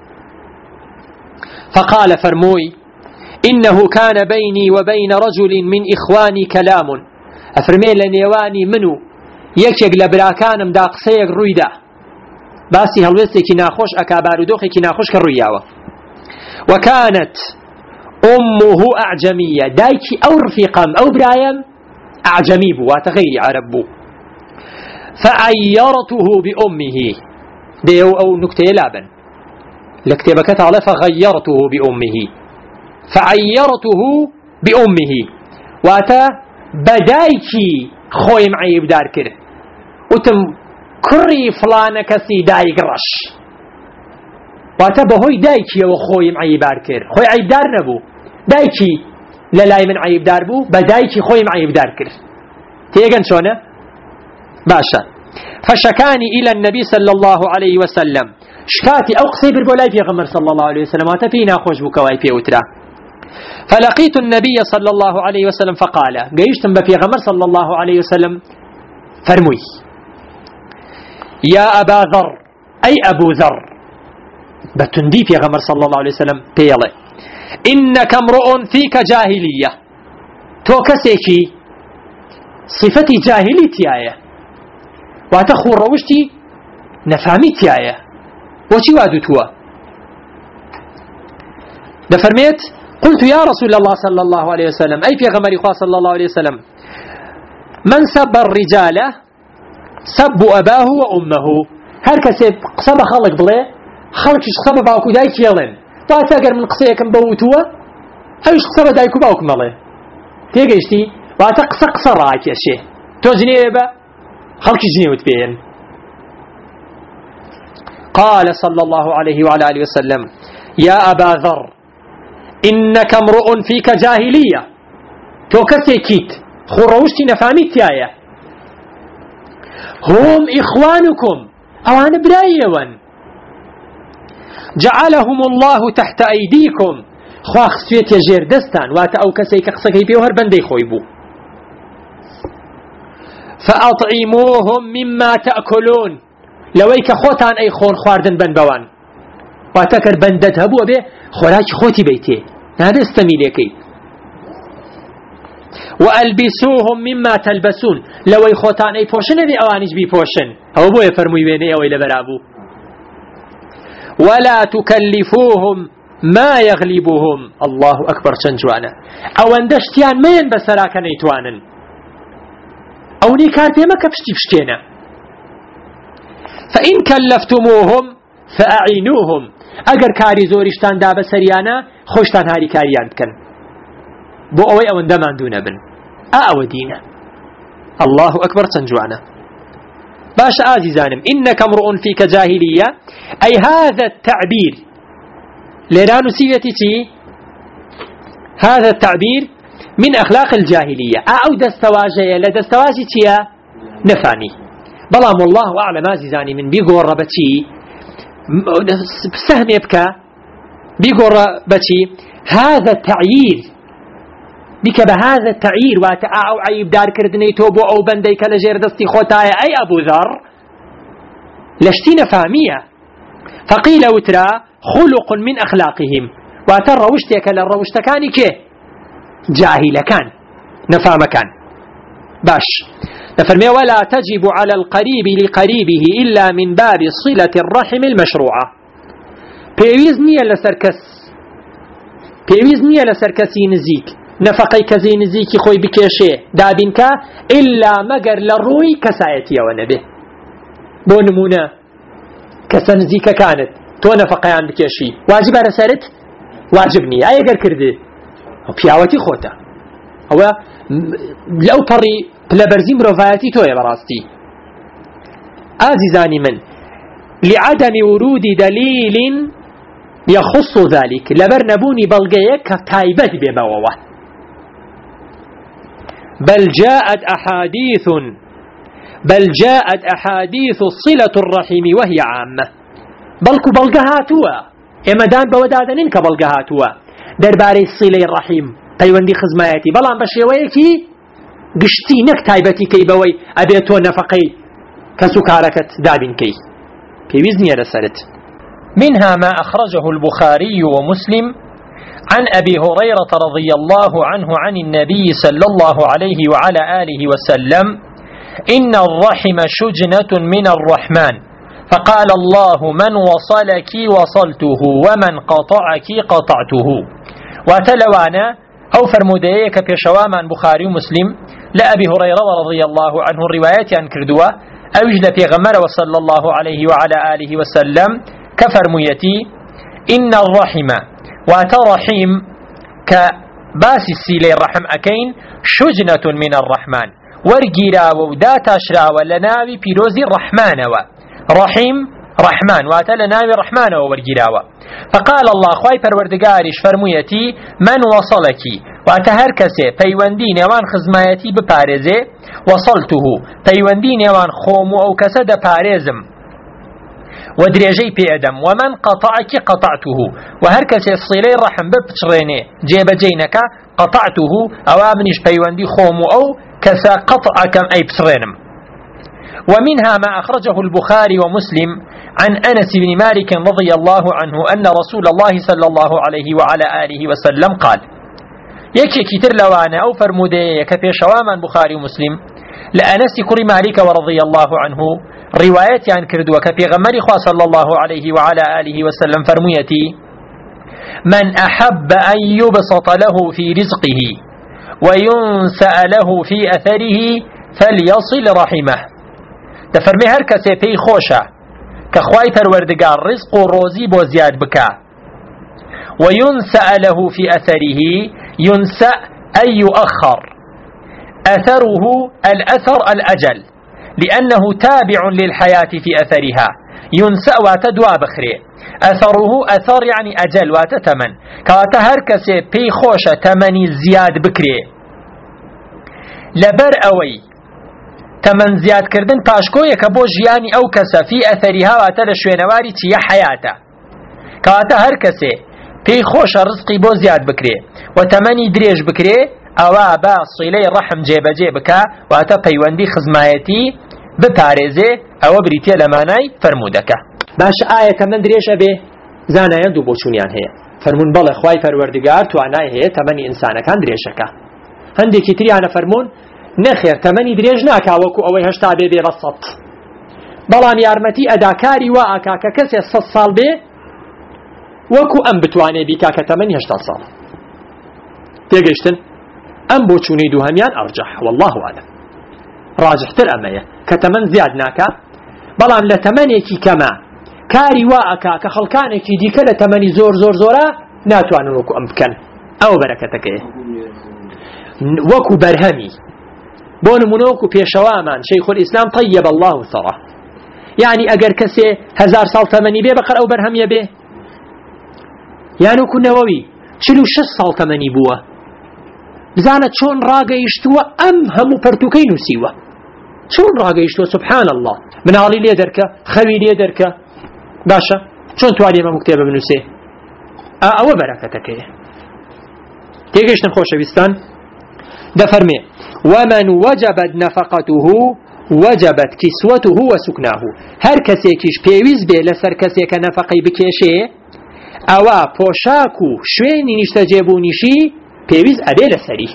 فقال فرموي إنه كان بيني وبين رجل من إخواني كلام أفرمي لنيواني منو يكيق لبراكانم دا قصيق رويدا باسي هلوستي كي ناخوش أكابارو دوخي كي ناخوش كالروياوة وكانت أمه أعجمية دايكي أو رفيقام أو برايم أعجمي بو واتغير عرب بو فعيرته بأمه ديو أو نكتة لابن لكتبك تعالى فغيرته بأمه فعيرته بأمه واتا بدايكي خوي معي بدار كره وتم كري فلانة كسي دايك رش واتا بهوي دايكي وخوي معي باركر خوي عيب دار نبو دايكي للاي من عيب دار بو بدايكي خوي معي بدار كر تيجن شونه باشا فشكاني إلى النبي صلى الله عليه وسلم شكاتي أو قصيبر بولاي في غمر صلى الله عليه وسلم وتفينا خوش بكواي في أترا فلقيت النبي صلى الله عليه وسلم فقال قيشتم بفي غمر صلى الله عليه وسلم فرمي يا أبا ذر أي أبو ذر بتندي في غمر صلى الله عليه وسلم بيلي إنك امرؤ فيك جاهلية توكسيكي صفتي جاهليتي آية واتە خوڕەوشتی نەفامی تایە بۆچی وا دوتووە دەفەرمێت قلت يا رسول الله صلى الله عليه وسلم أي پیغمبری خوا صلى الله عليه وسلم من سب الرجال سب أباه وأمه هر کەسێ قسە بە خەڵک بڵێ خەڵکیش قسە بە باوک و دایک یێڵێن واتە ئەگەر من قسەیەکم بەوتووە ئەویش قسە بە دایک و باوکم بڵێ تێگەیشتی واتە قسە ڕاکێشێ تۆ جنێوێ بە خەڵکی جنێوت پێێن قال صلى الله عليه وعلى آله وسلم يا أبا ذر إنك امرؤ فيك جاهلية تو كسيكيت خروشتي نفامي تيايا هم إخوانكم أوان برايوان جعلهم الله تحت أيديكم خوا خسويت يجير دستان واتا أو كسيك قسكي بيوهر بندي خويبو فأطعموهم مما تأكلون لويك خوتان أي خور خواردن بنبوان واتكر بندت هبو به خوراك خوتي بيتي هذا استميليكي وألبسوهم مما تلبسون لوي خوتان أي بوشن بي أوانج بي بوشن هو بو يفرمي بيني أو إلى برابو ولا تكلفوهم ما يغلبهم الله أكبر شنجوانا أو اندشتيان مين بسراك نيتوانا أو نيكارتي ما كفشتي فشتينا فإن كلفتموهم فأعينوهم أجر كاري زورشتان دابا سريانا خوشتان هاري كاريان كن بو أوي أو اندمان دون ابن أو دينا الله أكبر تنجوانا باش عزيزانم إنك امرؤ فيك جاهلية أي هذا التعبير ليرانو سيوتي هذا التعبير من أخلاق الجاهلية أو دستواجه لدستواجه تيا نفاني بلام والله أعلم عزيزاني من بيقور ربتي سهم يبكى بيقول بتي هذا التعيير بك بهذا التعيير واتعاو عيب دار كردني توبو أو بنديك لجير دستي خوتايا أي أبو ذر لشتين فامية فقيل وترى خلق من أخلاقهم واتر روشتك للروشتكاني كي جاهل كان نفام كان باش نفرمي ولا تجب على القريب لقريبه إلا من باب صلة الرحم المشروعة بيويز نية لسركسي نزيك نفقي كزي نزيكي خوي بكيشي دابنك إلا مقر للروي كسايتي ونبه بو نمونا كسنزيك كانت تو نفقيان بكيشي واجب على سارت واجبني أي قر كردي وبياوتي خوتا هو لو بري لبرزيم رفايتي توي براستي عزيزاني من لعدم ورود دليل يخص ذلك لبرنبوني بلغيك كتايبت بمووة بل جاءت أحاديث صلة الرحم وهي عامة بلكو بلغهاتوا إما دان بودادنين كبلغهاتوا درباري الصلة الرحم قيواندي خزماياتي بلان بشيويكي قشتي نك تايبتي كي بوي أبيتو نفقي كسكاركت دابين كي بيوزني رسالت منها ما أخرجه البخاري ومسلم عن أبي هريرة رضي الله عنه عن النبي صلى الله عليه وعلى آله وسلم إن الرحم شجنة من الرحمن فقال الله من وصلك وصلته ومن قطعك قطعته وتلوانا أو فرموديك في شوامان بخاري ومسلم لأبي هريرة رضي الله عنه الروايات عن كردوة أوجل في غمر وصلى الله عليه وعلى آله وسلم كفرميتي إن الرحم وترحيم كباس السيلي الرحم أكين شجنة من الرحمن ورقيرا وداتا شراوة لناوي بيروزي الرحمن رحيم رحمن واتلناوي رحمن ورقيراوة فقال الله خواي پروردگارش فرميتي من وصلك واتهركسي پيوندي نوان خزمايتي بپارزي وصلته پيوندي نوان خومو أو كسد پارزم ودريجي بيأدم ومن قطعك قطعته وهركسي الصيلي رحم ببتشريني جيب جينك قطعته أوامنش بيوندي خومو أو كسا قطعكم أي بترينم ومنها ما أخرجه البخاري ومسلم عن أنس بن مالك رضي الله عنه أن رسول الله صلى الله عليه وعلى آله وسلم قال يكي كتر لوانا أو فرمودي كفي شواما بخاري ومسلم لأنس كري مالك ورضي الله عنه رواية عن كردوة كبيغمر صلى الله عليه وعلى آله وسلم فرميتي: من أحب أن يبسط له في رزقه وينسأ له في أثره فليصل رحمه. تفرمي هر کسی پی خوشه که خوای پروردگار رزق و روزی بو زیاد بکا وينسأ له في أثره ينسأ أي يؤخر أثره الأثر الأجل لأنه تابع للحياة في أثرها ينسأ واتدوا بخري أثره أثر يعني أجل واتتمن كاتهر كسي بي خوشة تمني زياد بكري لبر أوي تمن زياد كردن پاشكوية كبو جياني أو كسا في أثرها واتل شوينواري تيا حياته كاتهر كسي بي خوشة رزقي بو زياد بكري وتمني دريج بكري أوا با صيلي رحم جيب جيبكا واتا پيوندي خزمايتي بپاريزي أو بريتيا لماناي فرمودك باش آية من دريش أبي زانا يندو بوشونيان هي فرمون بله خواي فروردگار تواناي هي تمني إنسانا كان دريشكا هندي كتري أنا فرمون نخير تمني دريج ناكا وكو أوي هشتا بي بسط بلان يارمتي أداكاري واكا كسي 100 سال بي وكو أم بتواني بيكا كتمني هشتا سال تيجيشتن أم بوشوني دو هميان أرجح والله أعلم راجح تر أمية كتمن زياد ناكا بلان لتمنيكي كما كاري واكا كخلقانيكي ديكا لتمني زور زور زورا ناتوانو وكو أم بكن أو بركتك إيه وكو برهمي بون منوكو بيشوامان شيخ الإسلام طيب الله ثرى يعني أجر كسي 1000 سال تمني بيه بقر أو برهم يبيه يعني كو نووي شلو 6 سال تمني بوه بزانت شون راقا يشتوى أم همو برتوكي نسيوه شون راقا يشتوى سبحان الله من علي ليه دركا خوي ليه دركا باشا شون توالي ما مكتبه بنوسيه أو بركتك تيجيش نخوش بستان دفرمي ومن وجبت نفقته وجبت كسوته وسكناه هر کسی کش پیویز به لسر کسی که نفقی بکشه اوا پوشاکو شوینی نشته جبونیشی پیویز ابی لسری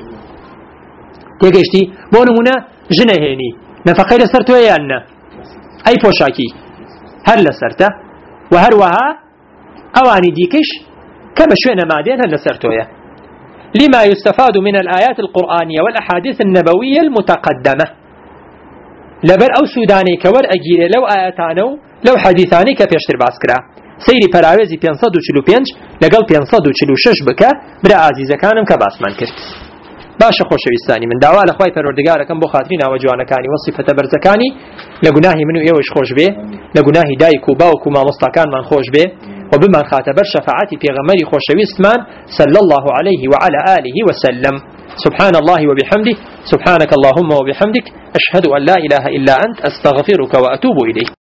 تیگشتی بو نمونه جنه هینی نفقی لسر توی یا نه ای پوشاکی هر لسرته و هر وها اوانی دیکش كما شوينا مادين هل لسرتويا لما يستفاد من الآيات القرآنية والأحاديث النبوية المتقدمة لبر أو سوداني كور أجيري لو آياتانو لو حديثاني كفيشتر باسكرا سيري پراوزي 545 لقل 546 بك برا عزيزة كانم كباسمان كرت باشا خوشويستاني من دعوة لخواي پروردگاركم بو خاطرين وجوانكاني وصفة برزكاني لقناهي منو يوش خوش بي لقناهي دايكو باوكو ما مستقان من خوش بي وبما خاتبر شفاعتي في غمري خوشويستمان صلى الله عليه وعلى آله وسلم سبحان الله وبحمده سبحانك اللهم وبحمدك أشهد أن لا إله إلا أنت أستغفرك وأتوب إليك